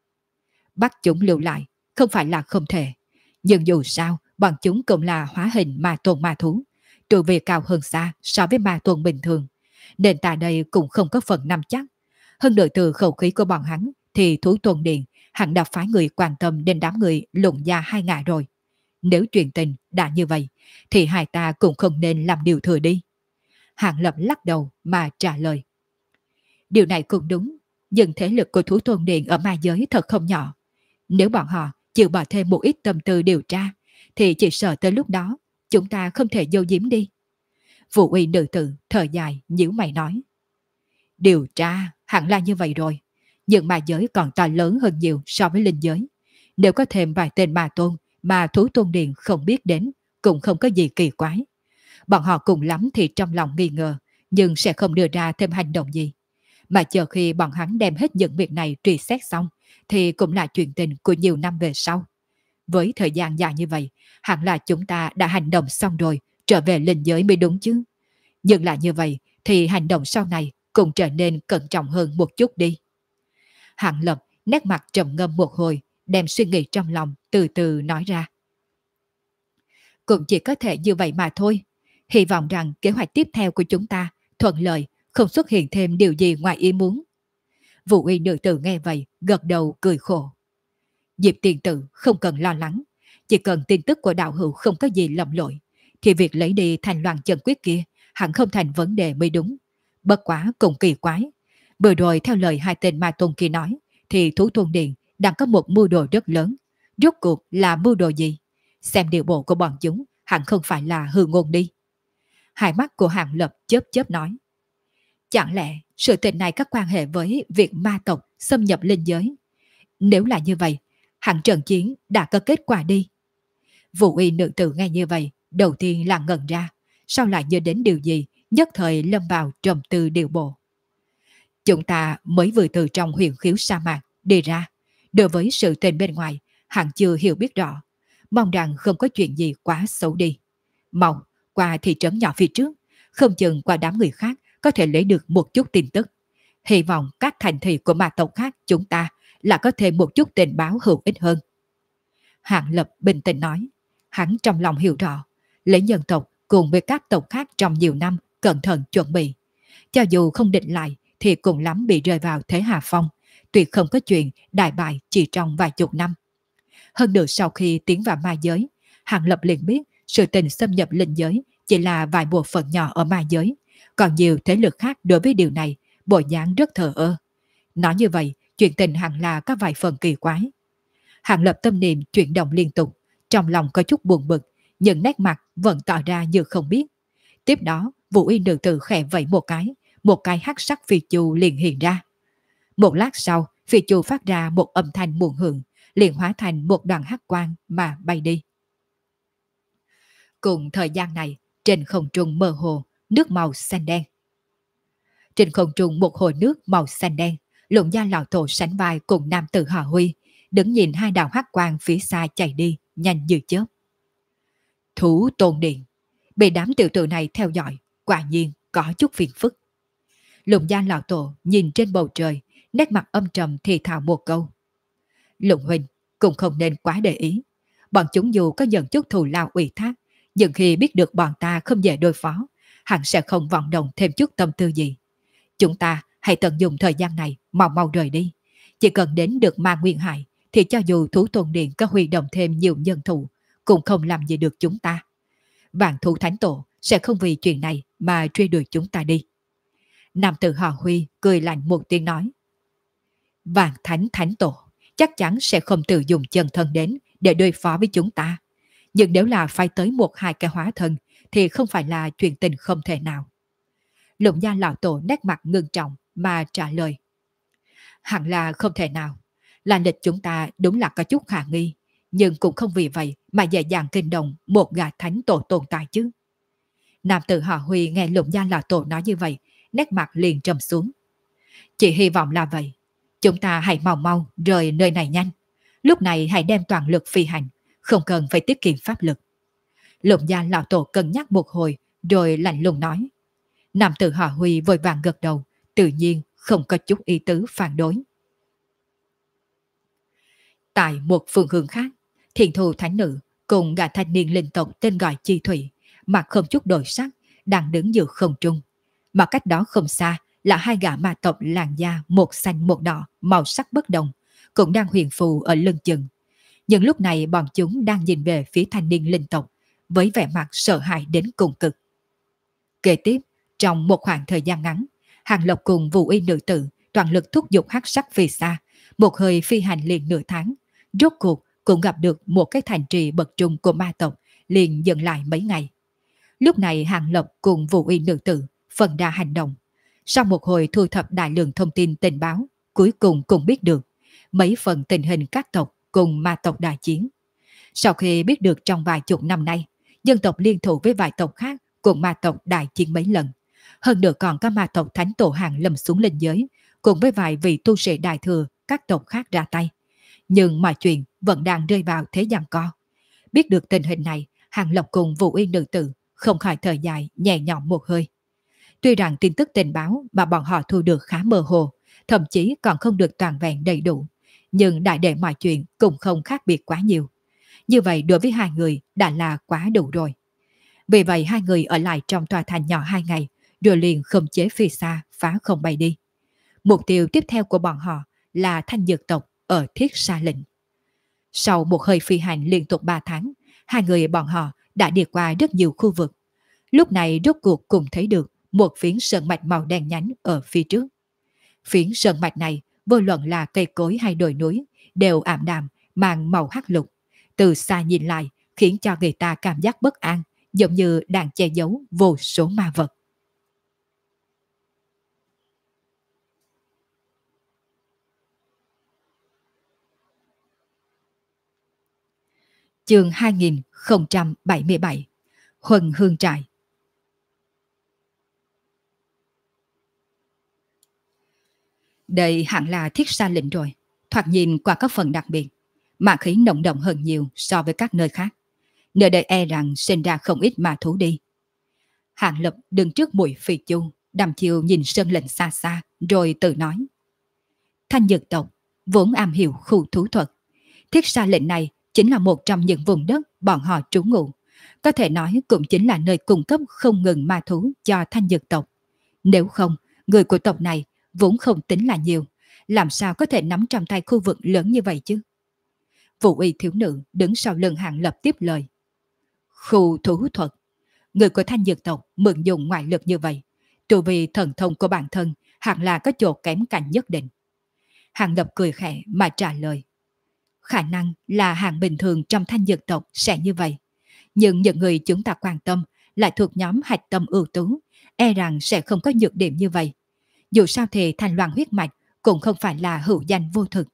Bắt chúng lưu lại không phải là không thể, nhưng dù sao bọn chúng cũng là hóa hình ma tôn ma thú, tu vi cao hơn xa so với ma tôn bình thường, nên tại đây cũng không có phần nắm chắc. Hơn nữa từ khẩu khí của bọn hắn thì Thú Tôn Điện hẳn đã phái người quan tâm đến đám người lụng gia hai ngã rồi. Nếu truyền tình đã như vậy thì hai ta cũng không nên làm điều thừa đi. Hạng Lập lắc đầu mà trả lời. Điều này cũng đúng, nhưng thế lực của Thú Tôn Điện ở ma giới thật không nhỏ. Nếu bọn họ chịu bỏ thêm một ít tâm tư điều tra thì chỉ sợ tới lúc đó chúng ta không thể giấu giếm đi. Vũ Uy nữ tử thở dài nhíu mày nói. Điều tra hẳn là như vậy rồi, nhưng ma giới còn to lớn hơn nhiều so với linh giới. Nếu có thêm vài tên ma tôn mà Thú Tôn Điện không biết đến cũng không có gì kỳ quái. Bọn họ cùng lắm thì trong lòng nghi ngờ, nhưng sẽ không đưa ra thêm hành động gì. Mà chờ khi bọn hắn đem hết những việc này truy xét xong thì cũng là chuyện tình của nhiều năm về sau. Với thời gian dài như vậy, hẳn là chúng ta đã hành động xong rồi, trở về linh giới mới đúng chứ. Nhưng lại như vậy thì hành động sau này cũng trở nên cẩn trọng hơn một chút đi. Hạng Lập nét mặt trầm ngâm một hồi, đem suy nghĩ trong lòng từ từ nói ra. Cũng chỉ có thể như vậy mà thôi. Hy vọng rằng kế hoạch tiếp theo của chúng ta thuận lợi, không xuất hiện thêm điều gì ngoài ý muốn. Vũ Uy nữ tử nghe vậy, gật đầu cười khổ. Diệp tiền tử không cần lo lắng, chỉ cần tin tức của đạo hữu không có gì lầm lỗi, thì việc lấy đi thành loan chân quyết kia hẳn không thành vấn đề mới đúng. Bất quá cùng kỳ quái. Vừa rồi theo lời hai tên ma tôn kia nói, thì Thú Tôn Điện đang có một mưu đồ rất lớn. Rốt cuộc là mưu đồ gì? Xem điều bộ của bọn chúng hẳn không phải là hư ngôn đi. Hai mắt của Hạng Lập chớp chớp nói. Chẳng lẽ sự tình này có quan hệ với việc ma tộc xâm nhập linh giới? Nếu là như vậy, hẳn trận chiến đã có kết quả đi. Vũ Uy nữ tử nghe như vậy, đầu tiên là ngẩn ra, sau lại nhớ đến điều gì, nhất thời lâm vào trầm tư điều bộ. Chúng ta mới vừa từ trong huyền khiếu sa mạc đi ra, đối với sự tình bên ngoài, hẳn chưa hiểu biết rõ, mong rằng không có chuyện gì quá xấu đi. Mau, qua thị trấn nhỏ phía trước, không chừng qua đám người khác có thể lấy được một chút tin tức. Hy vọng các thành thị của ma tộc khác chúng ta là có thêm một chút tình báo hữu ích hơn. Hạng Lập bình tĩnh nói, hắn trong lòng hiểu rõ, lấy nhân tộc cùng với các tộc khác trong nhiều năm cẩn thận chuẩn bị. Cho dù không định lại thì cùng lắm bị rơi vào thế hạ phong, tuyệt không có chuyện đại bại chỉ trong vài chục năm. Hơn nữa sau khi tiến vào ma giới, Hạng Lập liền biết sự tình xâm nhập linh giới chỉ là vài bộ phận nhỏ ở ma giới, còn nhiều thế lực khác đối với điều này bộ dáng rất thờ ơ. Nói như vậy, chuyện tình hẳn là có vài phần kỳ quái. Hàng Lập tâm niệm chuyển động liên tục, trong lòng có chút buồn bực, nhưng nét mặt vẫn tỏ ra như không biết. Tiếp đó, Vũ Y nữ tử khẽ vẫy một cái hắc sắc phi chu liền hiện ra. Một lát sau, phi chu phát ra một âm thanh muộn hưởng, liền hóa thành một đoàn hắc quang mà bay đi. Cùng thời gian này, trên không trung mơ hồ, nước màu xanh đen. Trên không trung một hồ nước màu xanh đen, Lục Gia lão tổ sánh vai cùng nam tử họ Huy, đứng nhìn hai đạo hắc quang phía xa chạy đi, nhanh như chớp. Thú tôn điện, bị đám tiểu tử này theo dõi, quả nhiên có chút phiền phức. Lục Gia lão tổ nhìn trên bầu trời, nét mặt âm trầm thì thào một câu. Lục huynh cũng không nên quá để ý. Bọn chúng dù có nhận chút thù lao ủy thác, nhưng khi biết được bọn ta không dễ đối phó, hẳn sẽ không vọng động thêm chút tâm tư gì. Chúng ta hãy tận dụng thời gian này mau mau rời đi. Chỉ cần đến được Ma Nguyên Hải thì cho dù thú tôn điện có huy động thêm nhiều nhân thủ cũng không làm gì được chúng ta. Vạn thú thánh tổ sẽ không vì chuyện này mà truy đuổi chúng ta đi. Nam tử họ Huy cười lạnh một tiếng nói. Vạn thánh thánh tổ chắc chắn sẽ không tự dùng chân thân đến để đối phó với chúng ta. Nhưng nếu là phải tới một hai cái hóa thân thì không phải là chuyện tình không thể nào. Lục Gia lão tổ nét mặt ngưng trọng mà trả lời. Hẳn là không thể nào. Là lịch chúng ta đúng là có chút khả nghi, nhưng cũng không vì vậy mà dễ dàng kinh động một gã thánh tổ tồn tại chứ. Nam tử họ Huy nghe Lục Gia lão tổ nói như vậy, nét mặt liền trầm xuống. Chỉ hy vọng là vậy. Chúng ta hãy mau mau rời nơi này nhanh. Lúc này hãy đem toàn lực phi hành, không cần phải tiết kiệm pháp lực. Lục Gia lão tổ cân nhắc một hồi rồi lạnh lùng nói. Nam tử họ Huy vội vàng gật đầu, tự nhiên không có chút ý tứ phản đối. Tại một phương hướng khác, Thiền Thù Thánh Nữ cùng gã thanh niên linh tộc tên gọi Chi Thủy, mặt không chút đổi sắc, đang đứng giữa không trung. Mà cách đó không xa là hai gã ma tộc làn da một xanh một đỏ, màu sắc bất đồng, cũng đang huyền phù ở lưng chừng. Nhưng lúc này bọn chúng đang nhìn về phía thanh niên linh tộc, với vẻ mặt sợ hãi đến cùng cực. Kế tiếp, trong một khoảng thời gian ngắn, Hàng Lộc cùng Vũ Y nữ tử toàn lực thúc giục hắc sắc phi xa, một hơi phi hành liền nửa tháng. Rốt cuộc cũng gặp được một cái thành trì bậc trung của ma tộc, liền dừng lại mấy ngày. Lúc này Hàng Lộc cùng Vũ Y nữ tử phần đa hành động. Sau một hồi thu thập đại lượng thông tin tình báo, cuối cùng cũng biết được mấy phần tình hình các tộc cùng ma tộc đại chiến. Sau khi biết được trong vài chục năm nay, dân tộc liên thủ với vài tộc khác cùng ma tộc đại chiến mấy lần. Hơn nữa còn có ma tộc thánh tổ Hàng Lâm xuống linh giới, cùng với vài vị tu sĩ đại thừa các tộc khác ra tay. Nhưng mọi chuyện vẫn đang rơi vào thế giằng co. Biết được tình hình này, Hàng Lộc cùng Vũ Y nữ tử không khỏi thở dài nhẹ nhõm một hơi. Tuy rằng tin tức tình báo mà bọn họ thu được khá mơ hồ, thậm chí còn không được toàn vẹn đầy đủ, nhưng đại để mọi chuyện cũng không khác biệt quá nhiều. Như vậy đối với hai người đã là quá đủ rồi. Vì vậy hai người ở lại trong tòa thành nhỏ 2 ngày, rồi liền khống chế phi xa phá không bay đi. Mục tiêu tiếp theo của bọn họ là Thanh Dược tộc ở Thiết Sa Lĩnh. Sau một hơi phi hành liên tục 3 tháng, hai người bọn họ đã đi qua rất nhiều khu vực. Lúc này rốt cuộc cùng thấy được một phiến sơn mạch màu đen nhánh ở phía trước. Phiến sơn mạch này, vô luận là cây cối hay đồi núi, đều ảm đạm, mang màu hắc lục. Từ xa nhìn lại, khiến cho người ta cảm giác bất an, giống như đang che giấu vô số ma vật. Chương 2077 Huân Hương Trại. Đây hẳn là Thiết Sa Lĩnh rồi, thoạt nhìn qua có phần đặc biệt, mà khí nồng đậm hơn nhiều so với các nơi khác. Nơi đây e rằng sinh ra không ít ma thú đi. Hàng Lập đứng trước mũi phi chu, đăm chiều nhìn sơn lệnh xa xa, rồi tự nói. Thanh Dược tộc vốn am hiểu khu thú thuật. Thiết Sa Lĩnh này chính là một trong những vùng đất bọn họ trú ngụ. Có thể nói cũng chính là nơi cung cấp không ngừng ma thú cho Thanh Dược tộc. Nếu không, người của tộc này vốn không tính là nhiều, làm sao có thể nắm trong tay khu vực lớn như vậy chứ? Vũ Y thiếu nữ đứng sau lưng Hàng Lập tiếp lời. Khu thú thuật, người của Thanh Dược tộc mượn dùng ngoại lực như vậy, tu vì thần thông của bản thân hẳn là có chỗ kém cạnh nhất định. Hàng Lập cười khẽ mà trả lời. Khả năng là hàng bình thường trong thanh dược tộc sẽ như vậy. Nhưng những người chúng ta quan tâm lại thuộc nhóm hạch tâm ưu tú, e rằng sẽ không có nhược điểm như vậy. Dù sao thì thanh loan huyết mạch cũng không phải là hữu danh vô thực.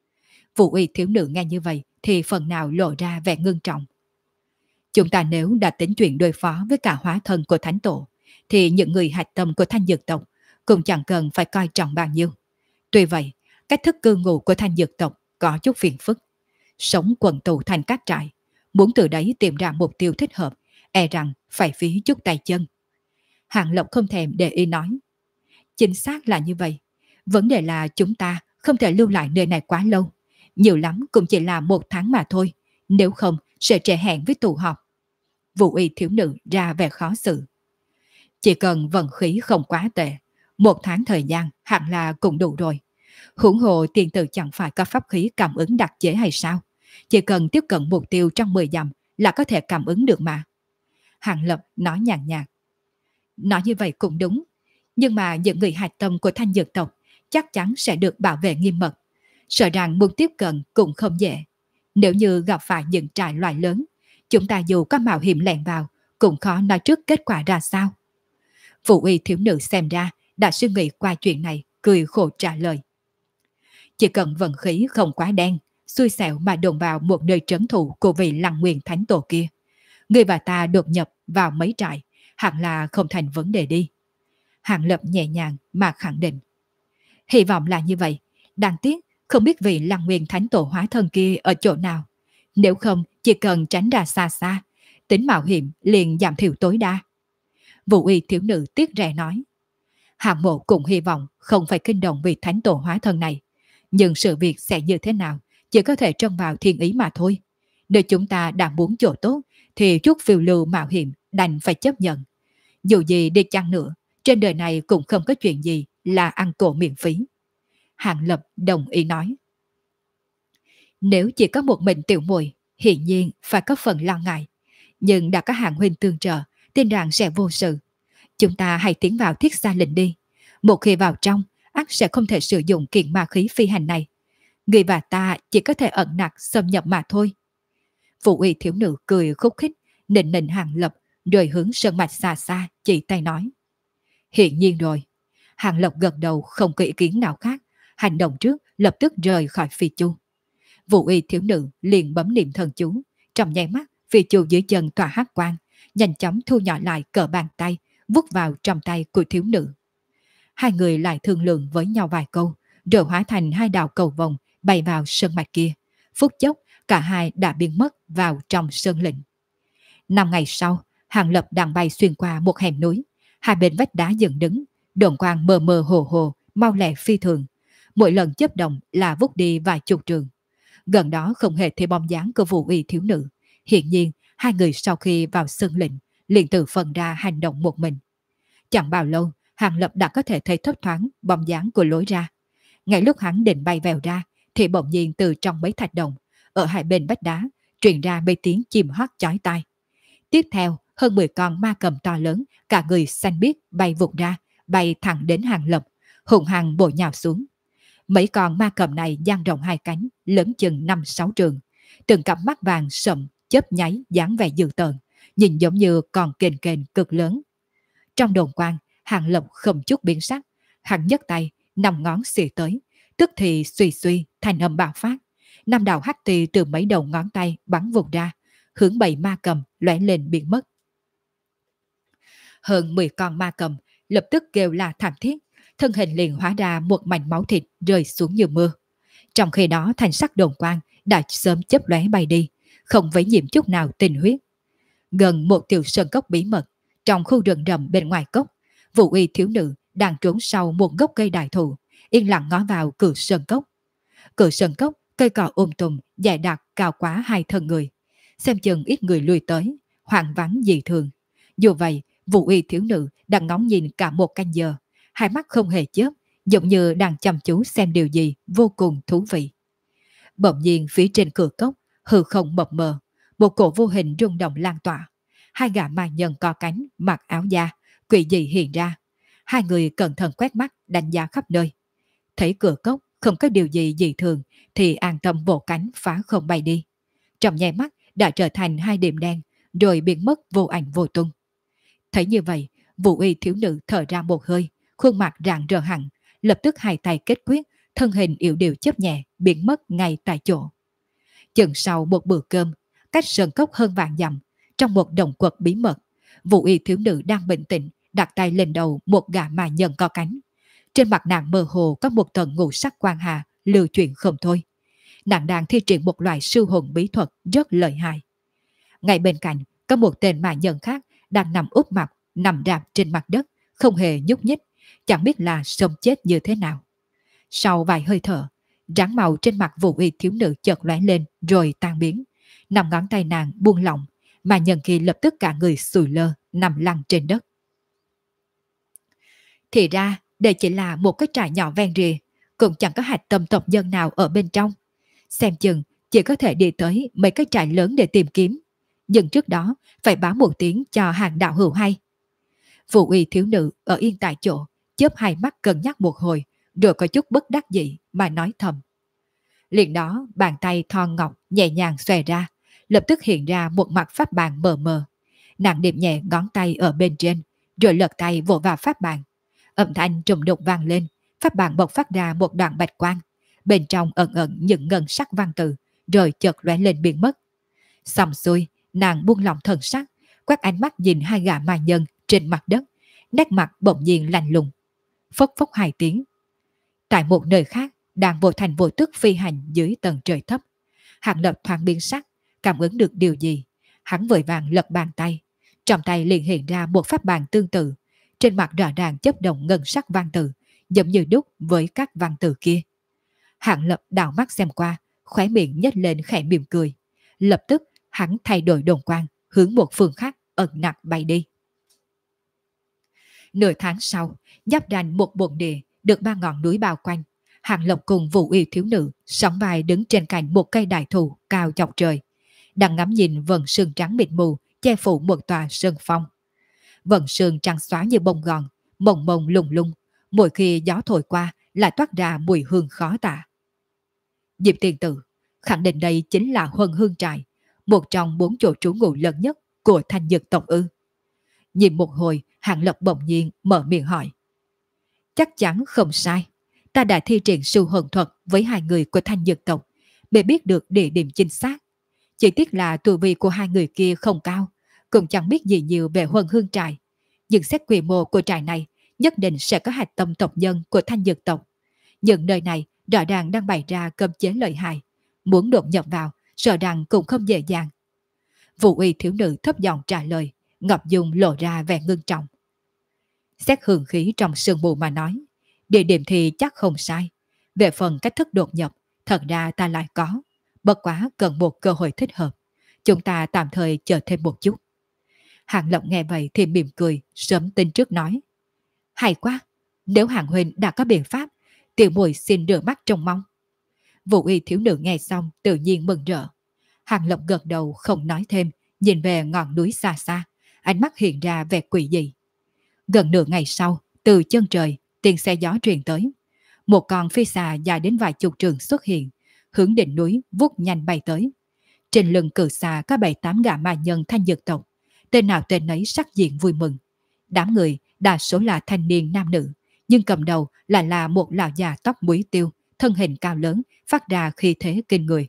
Vũ uy thiếu nữ nghe như vậy thì phần nào lộ ra vẻ ngưng trọng. Chúng ta nếu đã tính chuyện đối phó với cả hóa thân của thánh tổ, thì những người hạch tâm của thanh dược tộc cũng chẳng cần phải coi trọng bao nhiêu. Tuy vậy, cách thức cư ngụ của thanh dược tộc có chút phiền phức. Sống quần tụ thành các trại, muốn từ đấy tìm ra mục tiêu thích hợp, e rằng phải phí chút tay chân. Hàng Lộc không thèm để ý nói. Chính xác là như vậy. Vấn đề là chúng ta không thể lưu lại nơi này quá lâu. Nhiều lắm cũng chỉ là 1 tháng mà thôi. Nếu không sẽ trễ hẹn với tụ họp. Vũ y thiếu nữ ra vẻ khó xử. Chỉ cần vận khí không quá tệ, 1 tháng thời gian hẳn là cũng đủ rồi. Huống hồ tiền tử chẳng phải có pháp khí cảm ứng đặc chế hay sao? Chỉ cần tiếp cận mục tiêu trong 10 dặm là có thể cảm ứng được mà. Hàng Lập nói nhàn nhạt. Nói như vậy cũng đúng. Nhưng mà những người hạch tâm của thanh dược tộc chắc chắn sẽ được bảo vệ nghiêm mật. Sợ rằng muốn tiếp cận cũng không dễ. Nếu như gặp phải những trại loại lớn, chúng ta dù có mạo hiểm lẻn vào cũng khó nói trước kết quả ra sao. Vũ y thiếu nữ xem ra đã suy nghĩ qua chuyện này, cười khổ trả lời. Chỉ cần vận khí không quá đen, xui xẻo mà đụng vào một nơi trấn thủ của vị Lăng Nguyên Thánh Tổ kia, người và ta đột nhập vào mấy trại hẳn là không thành vấn đề đi. Hàng Lập nhẹ nhàng mà khẳng định. Hy vọng là như vậy. Đáng tiếc không biết vị Lăng Nguyên Thánh Tổ hóa thân kia ở chỗ nào. Nếu không chỉ cần tránh ra xa xa, tính mạo hiểm liền giảm thiểu tối đa. Vũ y thiếu nữ tiếc rẻ nói. Hàng Mộ cũng hy vọng không phải kinh động vị Thánh Tổ hóa thân này. Nhưng sự việc sẽ như thế nào chỉ có thể trông vào thiên ý mà thôi. Nếu chúng ta đã muốn chỗ tốt thì chút phiêu lưu mạo hiểm đành phải chấp nhận. Dù gì đi chăng nữa, trên đời này cũng không có chuyện gì là ăn cổ miễn phí. Hàng Lập đồng ý nói. Nếu chỉ có một mình tiểu muội, hiển nhiên phải có phần lo ngại. Nhưng đã có Hàng huynh tương trợ, tin rằng sẽ vô sự. Chúng ta hãy tiến vào thiết xa lĩnh đi. Một khi vào trong, ắt sẽ không thể sử dụng kiện ma khí phi hành này. Người và ta chỉ có thể ẩn nặc xâm nhập mà thôi. Vũ y thiếu nữ cười khúc khích, nịnh nịnh Hàng Lập, rồi hướng sơn mạch xa xa, chỉ tay nói. Hiện nhiên rồi. Hàng Lập gật đầu không có ý kiến nào khác, hành động trước lập tức rời khỏi phi chu. Vũ y thiếu nữ liền bấm niệm thần chú, trong nháy mắt phi chu dưới chân tỏa hắc quang, nhanh chóng thu nhỏ lại cỡ bàn tay, vút vào trong tay của thiếu nữ. Hai người lại thương lượng với nhau vài câu, rồi hóa thành 2 đạo cầu vồng bay vào sơn mạch kia. Phút chốc, cả hai đã biến mất vào trong sơn lĩnh. 5 ngày sau, Hàng Lập đang bay xuyên qua một hẻm núi. Hai bên vách đá dựng đứng, đồn quang mờ mờ hồ hồ, mau lẹ phi thường. Mỗi lần chớp động là vút đi vài chục trường. Gần đó không hề thấy bóng dáng của Vũ y thiếu nữ. Hiện nhiên, hai người sau khi vào sơn lĩnh, liền tự phần ra hành động một mình. Chẳng bao lâu, Hàng Lập đã có thể thấy thấp thoáng bóng dáng của lối ra. Ngay lúc hắn định bay vèo ra, thì bỗng nhiên từ trong mấy thạch động, ở hai bên vách đá, truyền ra mấy tiếng chim hót chói tai. Tiếp theo, hơn 10 con ma cầm to lớn, cả người xanh biếc bay vụt ra, bay thẳng đến Hàng Lập, hùng hăng bổ nhào xuống. Mấy con ma cầm này dang rộng 2 cánh, lớn chừng 5-6 trường, từng cặp mắt vàng sậm, chớp nháy dáng vẻ dữ tợn, nhìn giống như con kền kền cực lớn. Trong đồn quang, Hàng Lập không chút biến sắc, hắn nhấc tay, 5 ngón xì tới, tức thì suy suy thành âm bạo phát. 5 đạo hắc tì từ mấy đầu ngón tay bắn vụt ra, hướng 7 ma cầm lóe lên biến mất. Hơn 10 con ma cầm lập tức kêu la thảm thiết, thân hình liền hóa ra một mảnh máu thịt rơi xuống như mưa. Trong khi đó thanh sắc đồn quang đã sớm chớp lóe bay đi, không vấy nhiễm chút nào tình huyết. Gần một tiểu sơn cốc bí mật, trong khu rừng rậm bên ngoài cốc, Vũ y thiếu nữ đang trốn sau một gốc cây đại thụ, yên lặng ngó vào cửa sơn cốc. Cửa sơn cốc, cây cỏ tùm, dài đặc cao quá 2 thân người. Xem chừng ít người lui tới, hoang vắng dị thường. Dù vậy, Vũ y thiếu nữ đang ngóng nhìn cả một canh giờ, hai mắt không hề chớp, giống như đang chăm chú xem điều gì vô cùng thú vị. Bỗng nhiên phía trên cửa cốc, hư không mập mờ, một cổ vô hình rung động lan tỏa. 2 gã ma nhân co cánh, mặc áo da, quỷ dị hiện ra. Hai người cẩn thận quét mắt đánh giá khắp nơi. Thấy cửa cốc không có điều gì dị thường thì an tâm vỗ cánh phá không bay đi. Trong nháy mắt đã trở thành hai điểm đen rồi biến mất vô ảnh vô tung. Thấy như vậy, Vũ Y thiếu nữ thở ra một hơi, khuôn mặt rạng rỡ hẳn, lập tức hai tay kết quyết, thân hình yếu điệu chớp nhẹ biến mất ngay tại chỗ. Chừng sau một bữa cơm, cách sơn cốc hơn vạn dặm, trong một động quật bí mật, Vũ Y thiếu nữ đang bình tĩnh đặt tay lên đầu một gã ma nhân có cánh. Trên mặt nàng mơ hồ có một tầng ngũ sắc quang hà lưu chuyển không thôi. Nàng đang thi triển một loại siêu hồn bí thuật rất lợi hại. Ngay bên cạnh có một tên ma nhân khác đang nằm úp mặt, nằm rạp trên mặt đất, không hề nhúc nhích, chẳng biết là sống chết như thế nào. Sau vài hơi thở, dáng màu trên mặt Vũ Y thiếu nữ chợt lóe lên rồi tan biến. Nằm ngón tay nàng buông lỏng, mà nhân kia lập tức cả người sùi lơ, nằm lăn trên đất. Thì ra, đây chỉ là một cái trại nhỏ ven rìa, cũng chẳng có hạch tâm tộc dân nào ở bên trong. Xem chừng chỉ có thể đi tới mấy cái trại lớn để tìm kiếm. Nhưng trước đó phải báo một tiếng cho hàng đạo hữu hay. Vũ Y thiếu nữ ở yên tại chỗ, chớp hai mắt cân nhắc một hồi, rồi có chút bất đắc dĩ mà nói thầm. Liền đó bàn tay thon ngọc nhẹ nhàng xòe ra, lập tức hiện ra một mặt pháp bàn mờ mờ. Nàng điểm nhẹ ngón tay ở bên trên, rồi lật tay vỗ vào pháp bàn. Âm thanh trùng đục vang lên, pháp bàn bộc phát ra một đoạn bạch quang. Bên trong ẩn ẩn những ngân sắc văn tự, rồi chợt lóe lên biến mất. Xong xuôi, nàng buông lỏng thần sắc, quét ánh mắt nhìn hai gã ma nhân trên mặt đất, nét mặt bỗng nhiên lạnh lùng. Phốc phốc hai tiếng. Tại một nơi khác, đang vô thành vô tức phi hành dưới tầng trời thấp. Hàng Lập thoáng biến sắc, cảm ứng được điều gì. Hắn vội vàng lật bàn tay. Trong tay liền hiện ra một pháp bàn tương tự. Trên mặt rõ ràng chấp động ngân sắc văn tự, giống như đúc với các văn tự kia. Hàng Lập đảo mắt xem qua, khóe miệng nhếch lên khẽ mỉm cười. Lập tức hắn thay đổi đồn quang, hướng một phương khác ẩn nặc bay đi. Nửa tháng sau, giáp ranh một bồn địa được ba ngọn núi bao quanh. Hàng Lập cùng Vũ Y thiếu nữ sóng vai đứng trên cành một cây đại thụ cao chọc trời, đang ngắm nhìn vầng sương trắng mịt mù che phủ một tòa sơn phong. Vầng sương trắng xóa như bông gòn, mông mông lung lung, mỗi khi gió thổi qua lại toát ra mùi hương khó tả. Diệp Tiên Tử khẳng định đây chính là Huân Hương Trại, một trong 4 chỗ trú ngụ lớn nhất của Thanh Dực tộc ư? Nhìn một hồi, Hàng Lập bỗng nhiên mở miệng hỏi. Chắc chắn không sai. Ta đã thi triển siêu hồn thuật với hai người của Thanh Dực tộc để biết được địa điểm chính xác. Chỉ tiếc là tu vi của hai người kia không cao, cũng chẳng biết gì nhiều về Huân Hương Trại. Nhưng xét quy mô của trại này, nhất định sẽ có hạch tâm tộc nhân của Thanh Dực tộc. Nhưng nơi này rõ ràng đang bày ra cấm chế lợi hại, muốn đột nhập vào, sợ rằng cũng không dễ dàng. Vũ Y thiếu nữ thấp giọng trả lời, Ngọc Dung lộ ra vẻ ngưng trọng. Xét hương khí trong sương mù mà nói, địa điểm thì chắc không sai. Về phần cách thức đột nhập, thật ra ta lại có. Bất quá cần một cơ hội thích hợp. Chúng ta tạm thời chờ thêm một chút. Hàng Lập nghe vậy thì mỉm cười, sớm tin trước nói. Hay quá, nếu Hàng huynh đã có biện pháp, tiểu muội xin rửa mắt trông mong. Vũ Y thiếu nữ nghe xong tự nhiên mừng rỡ. Hàng Lập gật đầu không nói thêm, nhìn về ngọn núi xa xa, ánh mắt hiện ra vẻ quỷ dị. Gần nửa ngày sau, từ chân trời, tiếng xe gió truyền tới. Một con phi xà dài đến vài chục trường xuất hiện, hướng đỉnh núi vút nhanh bay tới. Trên lưng cự xà có 7-8 gã ma nhân Thanh Dực tộc, tên nào tên ấy sắc diện vui mừng. Đám người đa số là thanh niên nam nữ, nhưng cầm đầu lại là một lão già tóc búi tiêu, thân hình cao lớn, phát ra khí thế kinh người.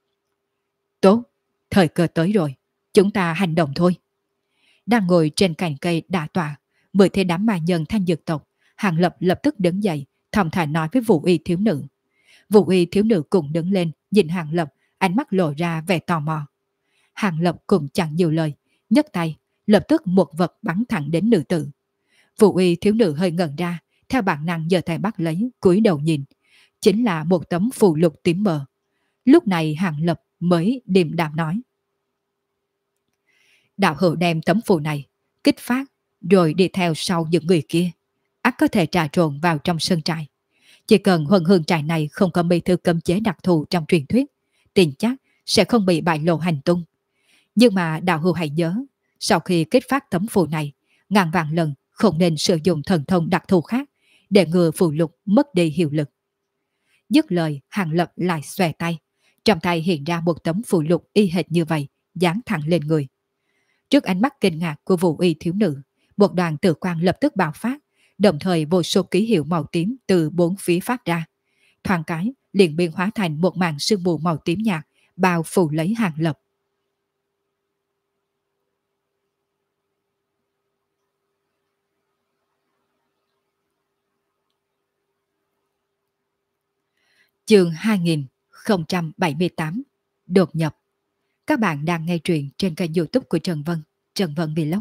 Tốt, thời cơ tới rồi, chúng ta hành động thôi. Đang ngồi trên cành cây đả tọa, 10 thế đám ma nhân Thanh Dực tộc, Hàng Lập lập tức đứng dậy, thong thả nói với Vũ Y thiếu nữ. Vũ Y thiếu nữ cũng đứng lên, nhìn Hàng Lập, ánh mắt lộ ra vẻ tò mò. Hàng Lập cũng chẳng nhiều lời, nhấc tay, lập tức một vật bắn thẳng đến nữ tử. Vũ Y thiếu nữ hơi ngẩn ra, theo bản năng giơ tay bắt lấy, cúi đầu nhìn, chính là một tấm phù lục tím mờ. Lúc này Hàng Lập mới điềm đạm nói. Đạo hữu đem tấm phù này kích phát, rồi đi theo sau những người kia, ắt có thể trà trộn vào trong sơn trại. Chỉ cần Huân Hương Trại này không có bí thư cấm chế đặc thù trong truyền thuyết, tin chắc sẽ không bị bại lộ hành tung. Nhưng mà đạo hữu hãy nhớ, sau khi kích phát tấm phù này, ngàn vạn lần không nên sử dụng thần thông đặc thù khác để ngừa phù lục mất đi hiệu lực. Dứt lời, Hàng Lập lại xòe tay, trong tay hiện ra một tấm phù lục y hệt như vậy, dán thẳng lên người. Trước ánh mắt kinh ngạc của Vũ Y thiếu nữ, một đoàn tử quang lập tức bạo phát, đồng thời vô số ký hiệu màu tím từ bốn phía phát ra. Thoáng cái, liền biến hóa thành một màn sương mù màu tím nhạt, bao phủ lấy Hàng Lập. Chương 2078 Đột nhập. Các bạn đang nghe truyện trên kênh YouTube của Trần Vân, Trần Vân Vlog.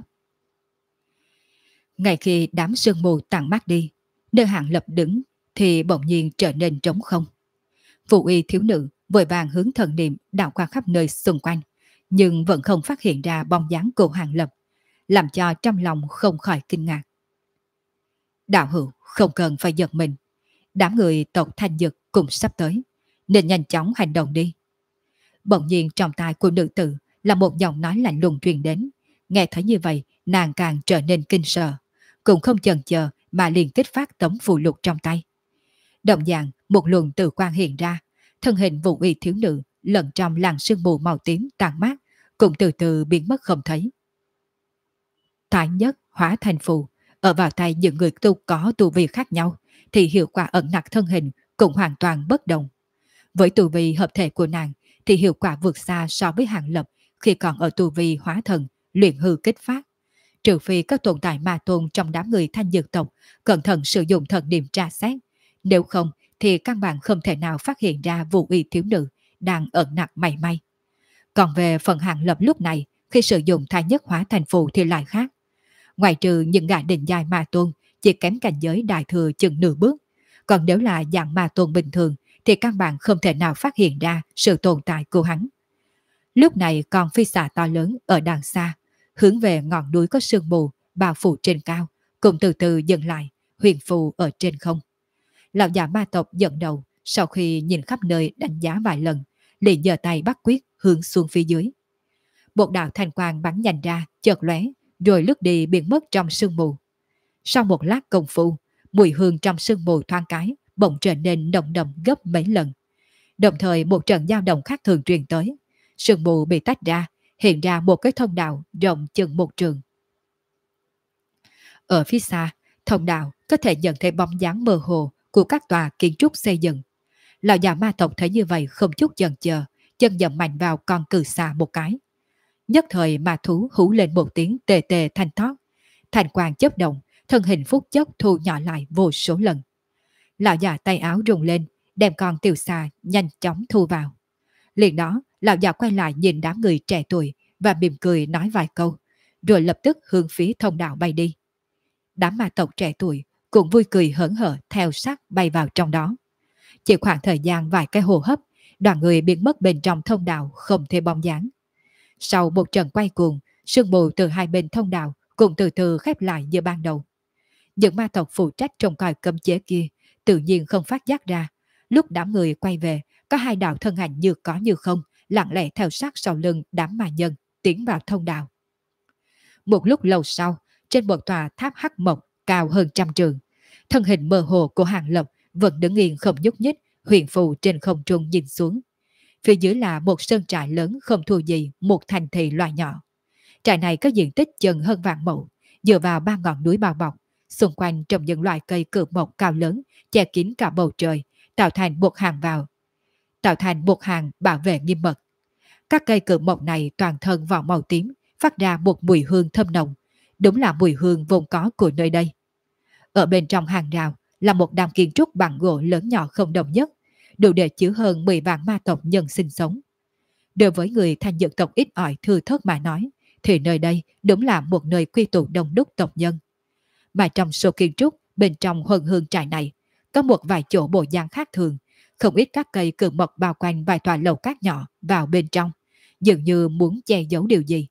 Ngay khi đám sương mù tàn mát đi, nơi Hàng Lập đứng thì bỗng nhiên trở nên trống không. Vũ Y thiếu nữ vội vàng hướng thần niệm đảo qua khắp nơi xung quanh, nhưng vẫn không phát hiện ra bóng dáng của Hàng Lập, làm cho trong lòng không khỏi kinh ngạc. Đạo hữu không cần phải giật mình, đám người tộc Thanh Dực cũng sắp tới, nên nhanh chóng hành động đi. Bỗng nhiên trong tai của nữ tử là một giọng nói lạnh lùng truyền đến. Nghe thấy như vậy, nàng càng trở nên kinh sợ, cũng không chần chờ mà liền kích phát tấm phù lục trong tay. Đồng dạng, một luồng tử quang hiện ra, thân hình Vũ Y thiếu nữ lẫn trong làn sương mù màu tím tàn mát, cũng từ từ biến mất không thấy. Thái nhất hóa thành phù, ở vào tay những người có tu vi khác nhau, thì hiệu quả ẩn nặc thân hình cũng hoàn toàn bất đồng. Với tu vi hợp thể của nàng, thì hiệu quả vượt xa so với Hàng Lập khi còn ở tu vi hóa thần, luyện hư kích phát. Trừ phi các tồn tại ma tôn trong đám người Thanh Dược tộc cẩn thận sử dụng thần niệm tra xét, nếu không thì căn bản không thể nào phát hiện ra Vũ Y thiếu nữ đang ẩn nặc mảy may. Còn về phần Hàng Lập lúc này, khi sử dụng thái nhất hóa thành phù thì lại khác. Ngoài trừ những gã đỉnh giai ma tôn chỉ kém cảnh giới đại thừa chừng nửa bước, còn nếu là dạng ma tôn bình thường thì căn bản không thể nào phát hiện ra sự tồn tại của hắn. Lúc này còn phi xà to lớn ở đằng xa, hướng về ngọn núi có sương mù bao phủ trên cao, cùng từ từ dừng lại, huyền phù ở trên không. Lão già ma tộc dẫn đầu, sau khi nhìn khắp nơi đánh giá vài lần, liền giơ tay bắt quyết hướng xuống phía dưới. Một đạo thanh quang bắn nhanh ra, chợt lóe, rồi lướt đi biến mất trong sương mù. Sau một lát công phu, mùi hương trong sương mù thoáng cái bỗng trở nên nồng đậm gấp mấy lần. Đồng thời một trận dao động khác thường truyền tới, sương mù bị tách ra, hiện ra một cái thông đạo rộng chừng một trường. Ở phía xa, thông đạo có thể nhận thấy bóng dáng mơ hồ của các tòa kiến trúc xây dựng. Lão già ma tộc thấy như vậy không chút chần chờ, chân dậm mạnh vào con cừ xà một cái. Nhất thời ma thú hú lên một tiếng tê tê thanh thoát, thành quang chớp động, thân hình phút chốc thu nhỏ lại vô số lần. Lão già tay áo rung lên, đem con tiểu xà nhanh chóng thu vào. Liền đó, lão già quay lại nhìn đám người trẻ tuổi và mỉm cười nói vài câu, rồi lập tức hướng phía thông đạo bay đi. Đám ma tộc trẻ tuổi cũng vui cười hớn hở theo sát bay vào trong đó. Chỉ khoảng thời gian vài cái hô hấp, đoàn người biến mất bên trong thông đạo không thể bóng dáng. Sau một trận quay cuồng, sương mù từ hai bên thông đạo cũng từ từ khép lại như ban đầu. Những ma tộc phụ trách trông coi cấm chế kia tự nhiên không phát giác ra. Lúc đám người quay về, có hai đạo thân ảnh như có như không, lặng lẽ theo sát sau lưng đám ma nhân tiến vào thông đạo. Một lúc lâu sau, trên một tòa tháp hắc mộc cao hơn 100 trượng, thân hình mơ hồ của Hàng Lập vẫn đứng yên không nhúc nhích, huyền phù trên không trung nhìn xuống. Phía dưới là một sơn trại lớn không thua gì một thành thị loại nhỏ. Trại này có diện tích chừng hơn vạn mẫu, dựa vào ba ngọn núi bao bọc, xung quanh trồng những loại cây cự mộc cao lớn, che kín cả bầu trời, tạo thành một hàng bảo vệ nghiêm mật. Các cây cự mộc này toàn thân vỏ màu tím, phát ra một mùi hương thơm nồng, đúng là mùi hương vốn có của nơi đây. Ở bên trong hàng rào là một đám kiến trúc bằng gỗ lớn nhỏ không đồng nhất, đủ để chứa hơn 10 vạn ma tộc nhân sinh sống. Đối với người Thanh Dực tộc ít ỏi thưa thớt mà nói, thì nơi đây đúng là một nơi quy tụ đông đúc tộc nhân. Mà trong số kiến trúc bên trong huân hương trại này, có một vài chỗ bộ dáng khác thường, không ít các cây cự mộc bao quanh vài tòa lầu cát nhỏ vào bên trong, dường như muốn che giấu điều gì.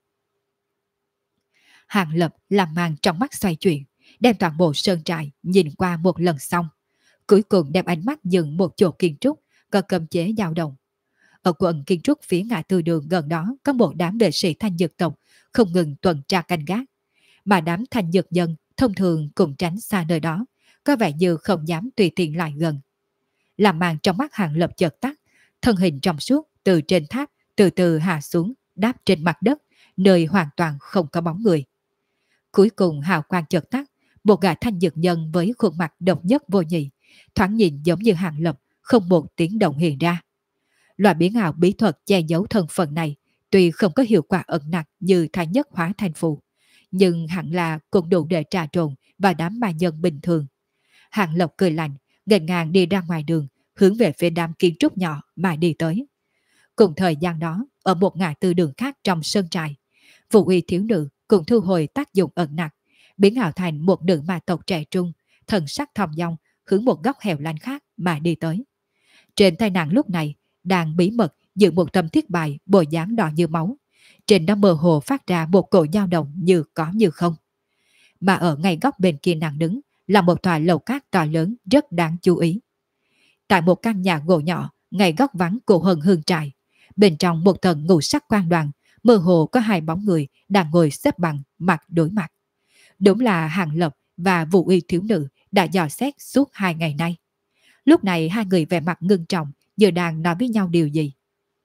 Hàng Lập làm màn trong mắt xoay chuyển, đem toàn bộ sơn trại nhìn qua một lần xong, cuối cùng đem ánh mắt dừng một chỗ kiến trúc có cấm chế dao động. Ở quận kiến trúc phía ngã tư đường gần đó có một đám vệ sĩ Thanh Dực tộc không ngừng tuần tra canh gác, mà đám Thanh Dực dân thông thường cũng tránh xa nơi đó, có vẻ như không dám tùy tiện lại gần. Làm màn trong mắt Hàng Lập chợt tắt, thân hình trong suốt từ trên tháp từ từ hạ xuống, đáp trên mặt đất, nơi hoàn toàn không có bóng người. Cuối cùng hào quang chợt tắt, một gã thanh dược nhân với khuôn mặt độc nhất vô nhị, thoáng nhìn giống như Hàng Lập, không một tiếng động hiện ra. Loại biến ảo bí thuật che giấu thân phận này, tuy không có hiệu quả ẩn nặc như thái nhất hóa thành phù, nhưng hẳn là cũng đủ để trà trộn và đám ma nhân bình thường. Hàng Lập cười lạnh, nghênh ngang đi ra ngoài đường, hướng về phía đám kiến trúc nhỏ mà đi tới. Cùng thời gian đó, ở một ngã tư đường khác trong sơn trại, Vũ Y thiếu nữ cũng thu hồi tác dụng ẩn nặc, biến ảo thành một nữ ma tộc trẻ trung, thần sắc thong dong, hướng một góc hẻo lánh khác mà đi tới. Trên tay nàng lúc này đang bí mật giữ một tấm thiết bài bộ dáng đỏ như máu, trên đó mơ hồ phát ra một cổ dao động như có như không. Mà ở ngay góc bên kia nàng đứng là một tòa lầu cát to lớn rất đáng chú ý. Tại một căn nhà gỗ nhỏ ngay góc vắng của hần hương trại, bên trong một tầng ngũ sắc quan đoàn, mơ hồ có hai bóng người đang ngồi xếp bằng mặt đối mặt. Đúng là Hàng Lập và Vũ Y thiếu nữ đã dò xét suốt 2 ngày nay. Lúc này hai người vẻ mặt ngưng trọng, như đang nói với nhau điều gì.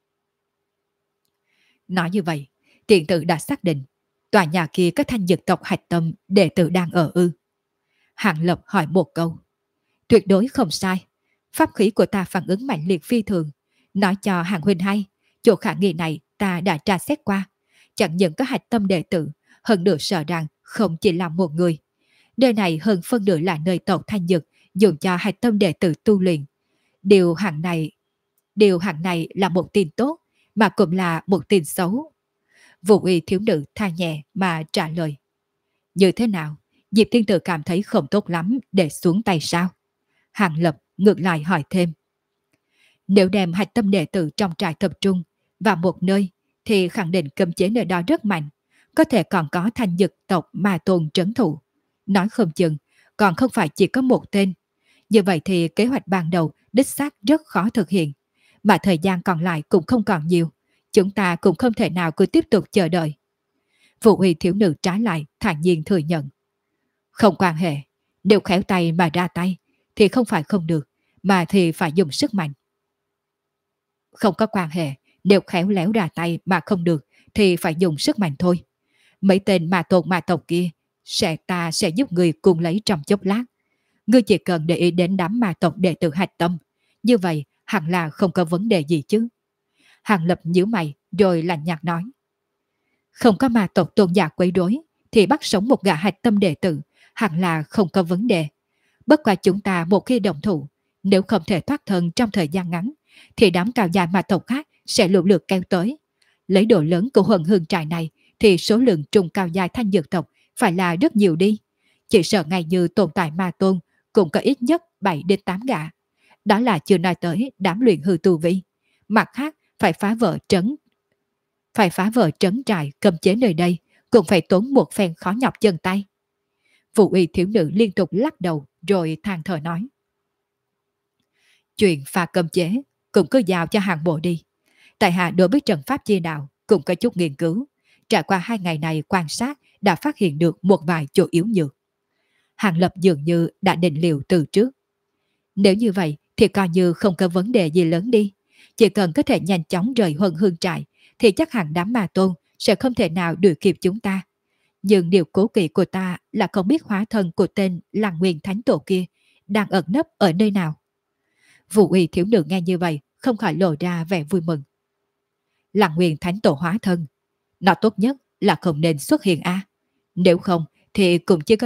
Nói như vậy, tiền tử đã xác định tòa nhà kia có thanh dược tộc hạch tâm đệ tử đang ở ư? Hàng Lập hỏi một câu. Tuyệt đối không sai. Pháp khí của ta phản ứng mạnh liệt phi thường. Nói cho Hàng huynh hay, chỗ khả nghi này ta đã tra xét qua. Chẳng những có hạch tâm đệ tử, hơn nữa sợ rằng không chỉ là một người. Nơi này hơn phân nửa là nơi tộc thanh dược dùng cho hạch tâm đệ tử tu luyện. Điều hạng này là một tin tốt, mà cũng là một tin xấu. Vũ Y thiếu nữ tha nhẹ mà trả lời. Như thế nào? Diệp Thiên Tử cảm thấy không tốt lắm để xuống tay sao? Hàng Lập ngược lại hỏi thêm. Nếu đem hạch tâm đệ tử trong trại tập trung vào một nơi, thì khẳng định cấm chế nơi đó rất mạnh. Có thể còn có thanh dực tộc ma tôn trấn thủ. Nói không chừng, còn không phải chỉ có một tên. Như vậy thì kế hoạch ban đầu đích xác rất khó thực hiện. Mà thời gian còn lại cũng không còn nhiều. Chúng ta cũng không thể nào cứ tiếp tục chờ đợi. Vũ Y thiếu nữ trái lại thản nhiên thừa nhận. Không quan hệ, nếu khéo tay mà ra tay thì không phải không được, mà thì phải dùng sức mạnh. Không có quan hệ, nếu khéo léo ra tay mà không được thì phải dùng sức mạnh thôi. Mấy tên ma tộc kia ta sẽ giúp người cùng lấy trong chốc lát. Ngươi chỉ cần để ý đến đám ma tộc đệ tử hạch tâm, như vậy hẳn là không có vấn đề gì chứ. Hàng Lập nhíu mày rồi lạnh nhạt nói. Không có ma tộc tôn giả quấy rối thì bắt sống một gã hạch tâm đệ tử hẳn là không có vấn đề. Bất quá chúng ta một khi đồng thủ, nếu không thể thoát thân trong thời gian ngắn, thì đám cao dài ma tộc khác sẽ lũ lượt kéo tới. Lấy độ lớn của huân hương trại này thì số lượng trùng cao dài thanh dược tộc phải là rất nhiều đi. Chỉ sợ ngay như tồn tại ma tôn cũng có ít nhất 7 đến 8 gã. Đó là chưa nói tới đám luyện hư tu vi. Mặt khác phải phá vỡ trấn trại cầm chế nơi đây cũng phải tốn một phen khó nhọc chân tay. Vũ Y thiếu nữ liên tục lắc đầu rồi than thở nói. Chuyện phá cầm chế cũng cứ giao cho hàng bộ đi. Tại hạ đối với trận pháp chia đạo cũng có chút nghiên cứu. Trải qua 2 ngày này quan sát đã phát hiện được một vài chỗ yếu nhược. Hàng Lập dường như đã định liệu từ trước. Nếu như vậy thì coi như không có vấn đề gì lớn đi. Chỉ cần có thể nhanh chóng rời huân hương trại thì chắc hẳn đám ma tôn sẽ không thể nào đuổi kịp chúng ta. Nhưng điều cố kỵ của ta là không biết hóa thân của tên Lăng Nguyên Thánh Tổ kia đang ẩn nấp ở nơi nào. Vũ Y thiếu nữ nghe như vậy không khỏi lộ ra vẻ vui mừng. Lăng Nguyên Thánh Tổ hóa thân, nó tốt nhất là không nên xuất hiện a. Nếu không thì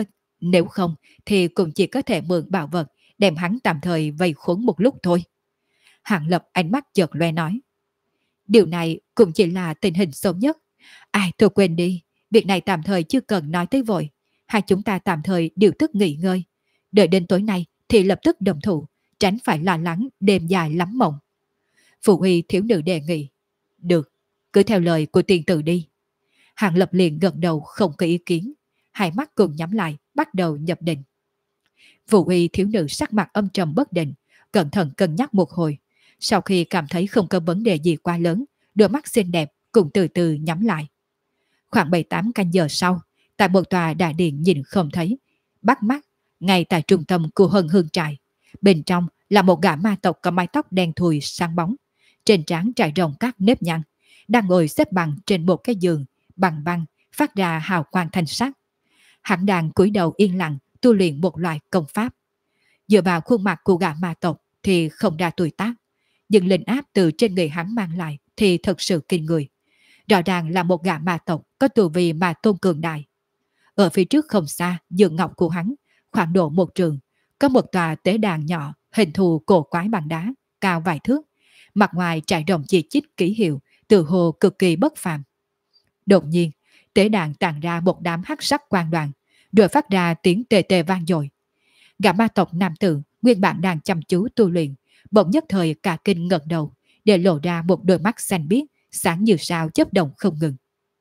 cũng chỉ có thể mượn bảo vật đem hắn tạm thời vây khốn một lúc thôi. Hàng Lập ánh mắt chợt loe nói. Điều này cũng chỉ là tình hình xấu nhất. Ai thôi quên đi, việc này tạm thời chưa cần nói tới vội. Hai chúng ta tạm thời điều tức nghỉ ngơi. Đợi đến tối nay thì lập tức đồng thủ, tránh phải lo lắng đêm dài lắm mộng. Phụ Y thiếu nữ đề nghị. Được, cứ theo lời của tiên tử đi. Hàng Lập liền gật đầu không có ý kiến. Hai mắt cùng nhắm lại, bắt đầu nhập định. Phụ Y thiếu nữ sắc mặt âm trầm bất định, cẩn thận cân nhắc một hồi. Sau khi cảm thấy không có vấn đề gì quá lớn, đôi mắt xinh đẹp cũng từ từ nhắm lại. Khoảng 7-8 canh giờ sau, tại một tòa đại điện nhìn không thấy, bắt mắt, ngay tại trung tâm của Hân Hương trại. Bên trong là một gã ma tộc có mái tóc đen thui sáng bóng, trên trán trải rộng các nếp nhăn, đang ngồi xếp bằng trên một cái giường bằng băng phát ra hào quang thanh sắc. Hắn đang cúi đầu yên lặng tu luyện một loại công pháp. Dựa vào khuôn mặt của gã ma tộc thì không ra tuổi tác, nhưng linh áp từ trên người hắn mang lại thì thật sự kinh người. Rõ ràng là một gã ma tộc có tu vi mà tôn cường đại. Ở phía trước không xa, giường ngọc của hắn, khoảng độ một trường, có một tòa tế đàn nhỏ hình thù cổ quái bằng đá, cao vài thước. Mặt ngoài trải rộng chỉ chít ký hiệu, từ hồ cực kỳ bất phàm. Đột nhiên, tế đàn tàn ra một đám hắc sắc quang đoàn, rồi phát ra tiếng tê tê vang dội. Gã ma tộc nam tử nguyên bản đang chăm chú tu luyện, bỗng nhất thời cả kinh ngẩng đầu, để lộ ra một đôi mắt xanh biếc, sáng như sao chớp động không ngừng.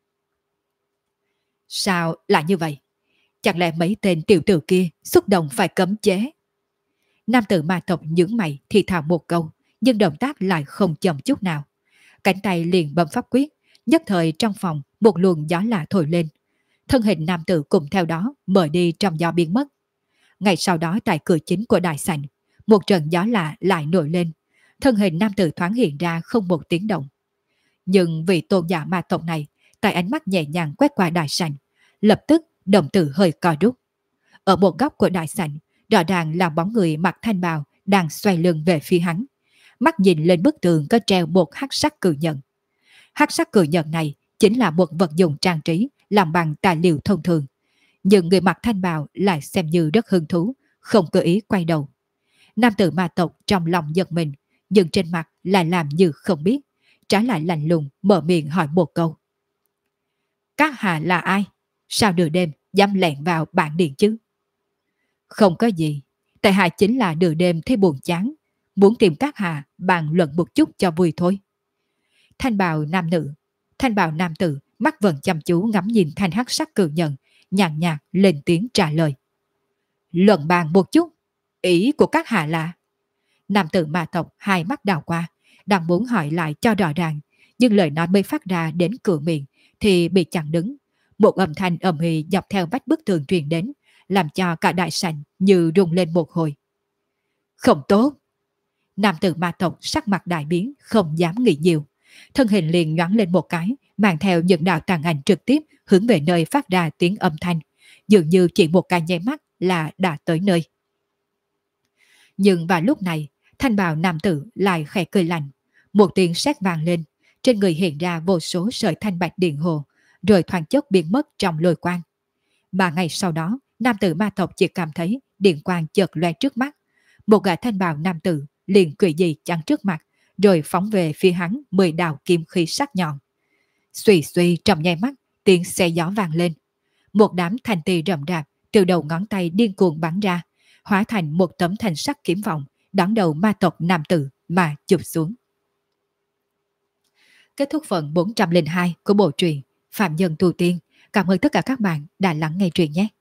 Sao lại như vậy? Chẳng lẽ mấy tên tiểu tử kia xúc động phải cấm chế? Nam tử ma tộc nhướng mày thì thào một câu, nhưng động tác lại không chậm chút nào. Cánh tay liền bấm pháp quyết, nhất thời trong phòng một luồng gió lạ thổi lên. Thân hình nam tử cùng theo đó mời đi trong gió biến mất. Ngay sau đó tại cửa chính của đại sảnh, một trận gió lạ lại nổi lên. Thân hình nam tử thoáng hiện ra không một tiếng động. Nhưng vị tôn giả ma tộc này, tại ánh mắt nhẹ nhàng quét qua đại sảnh, lập tức đồng tử hơi co rút. Ở một góc của đại sảnh, rõ ràng là bóng người mặc thanh bào đang xoay lưng về phía hắn. Mắt nhìn lên bức tường có treo một hắc sắc cự nhận. Hắc sắc cự nhận này chính là một vật dụng trang trí làm bằng tài liệu thông thường. Nhưng người mặc thanh bào lại xem như rất hứng thú, không cơ ý quay đầu. Nam tử ma tộc trong lòng giật mình, nhưng trên mặt lại làm như không biết, trái lại lạnh lùng mở miệng hỏi một câu. Các hạ là ai? Sao nửa đêm dám lẻn vào bản điện chứ? Không có gì, tại hạ chính là nửa đêm thấy buồn chán, muốn tìm các hạ bàn luận một chút cho vui thôi. Thanh bào nam tử mắt vẫn chăm chú ngắm nhìn thanh hắc sắc cự nhận, nhàn nhạt lên tiếng trả lời. Luận bàn một chút, ý của các hạ là? Nam tử ma tộc hai mắt đào qua, đang muốn hỏi lại cho rõ ràng, nhưng lời nói mới phát ra đến cửa miệng thì bị chặn đứng. Một âm thanh ầm ĩ dọc theo vách bức tường truyền đến, làm cho cả đại sảnh như rung lên một hồi. Không tốt! Nam tử ma tộc sắc mặt đại biến, không dám nghĩ nhiều. Thân hình liền nhoáng lên một cái, mang theo những đạo tàn ảnh trực tiếp hướng về nơi phát ra tiếng âm thanh, dường như chỉ một cái nháy mắt là đã tới nơi. Nhưng vào lúc này, thanh bào nam tử lại khẽ cười lạnh, một tiếng sét vang lên, trên người hiện ra vô số sợi thanh bạch điện hồ, rồi thoáng chốc biến mất trong lôi quang. Mà ngay sau đó, nam tử ma tộc chỉ cảm thấy điện quang chợt lóe trước mắt, một gã thanh bào nam tử liền quỷ dị chắn trước mặt, rồi phóng về phía hắn 10 đạo kim khí sắc nhọn. Xuy xuy trong nháy mắt, tiếng xe gió vang lên. Một đám thanh tỳ rậm rạp từ đầu ngón tay điên cuồng bắn ra, hóa thành một tấm thanh sắc kiếm vọng, đón đầu ma tộc nam tử mà chụp xuống. Kết thúc phần 402 của bộ truyện Phạm Nhân Tu Tiên. Cảm ơn tất cả các bạn đã lắng nghe truyện nhé.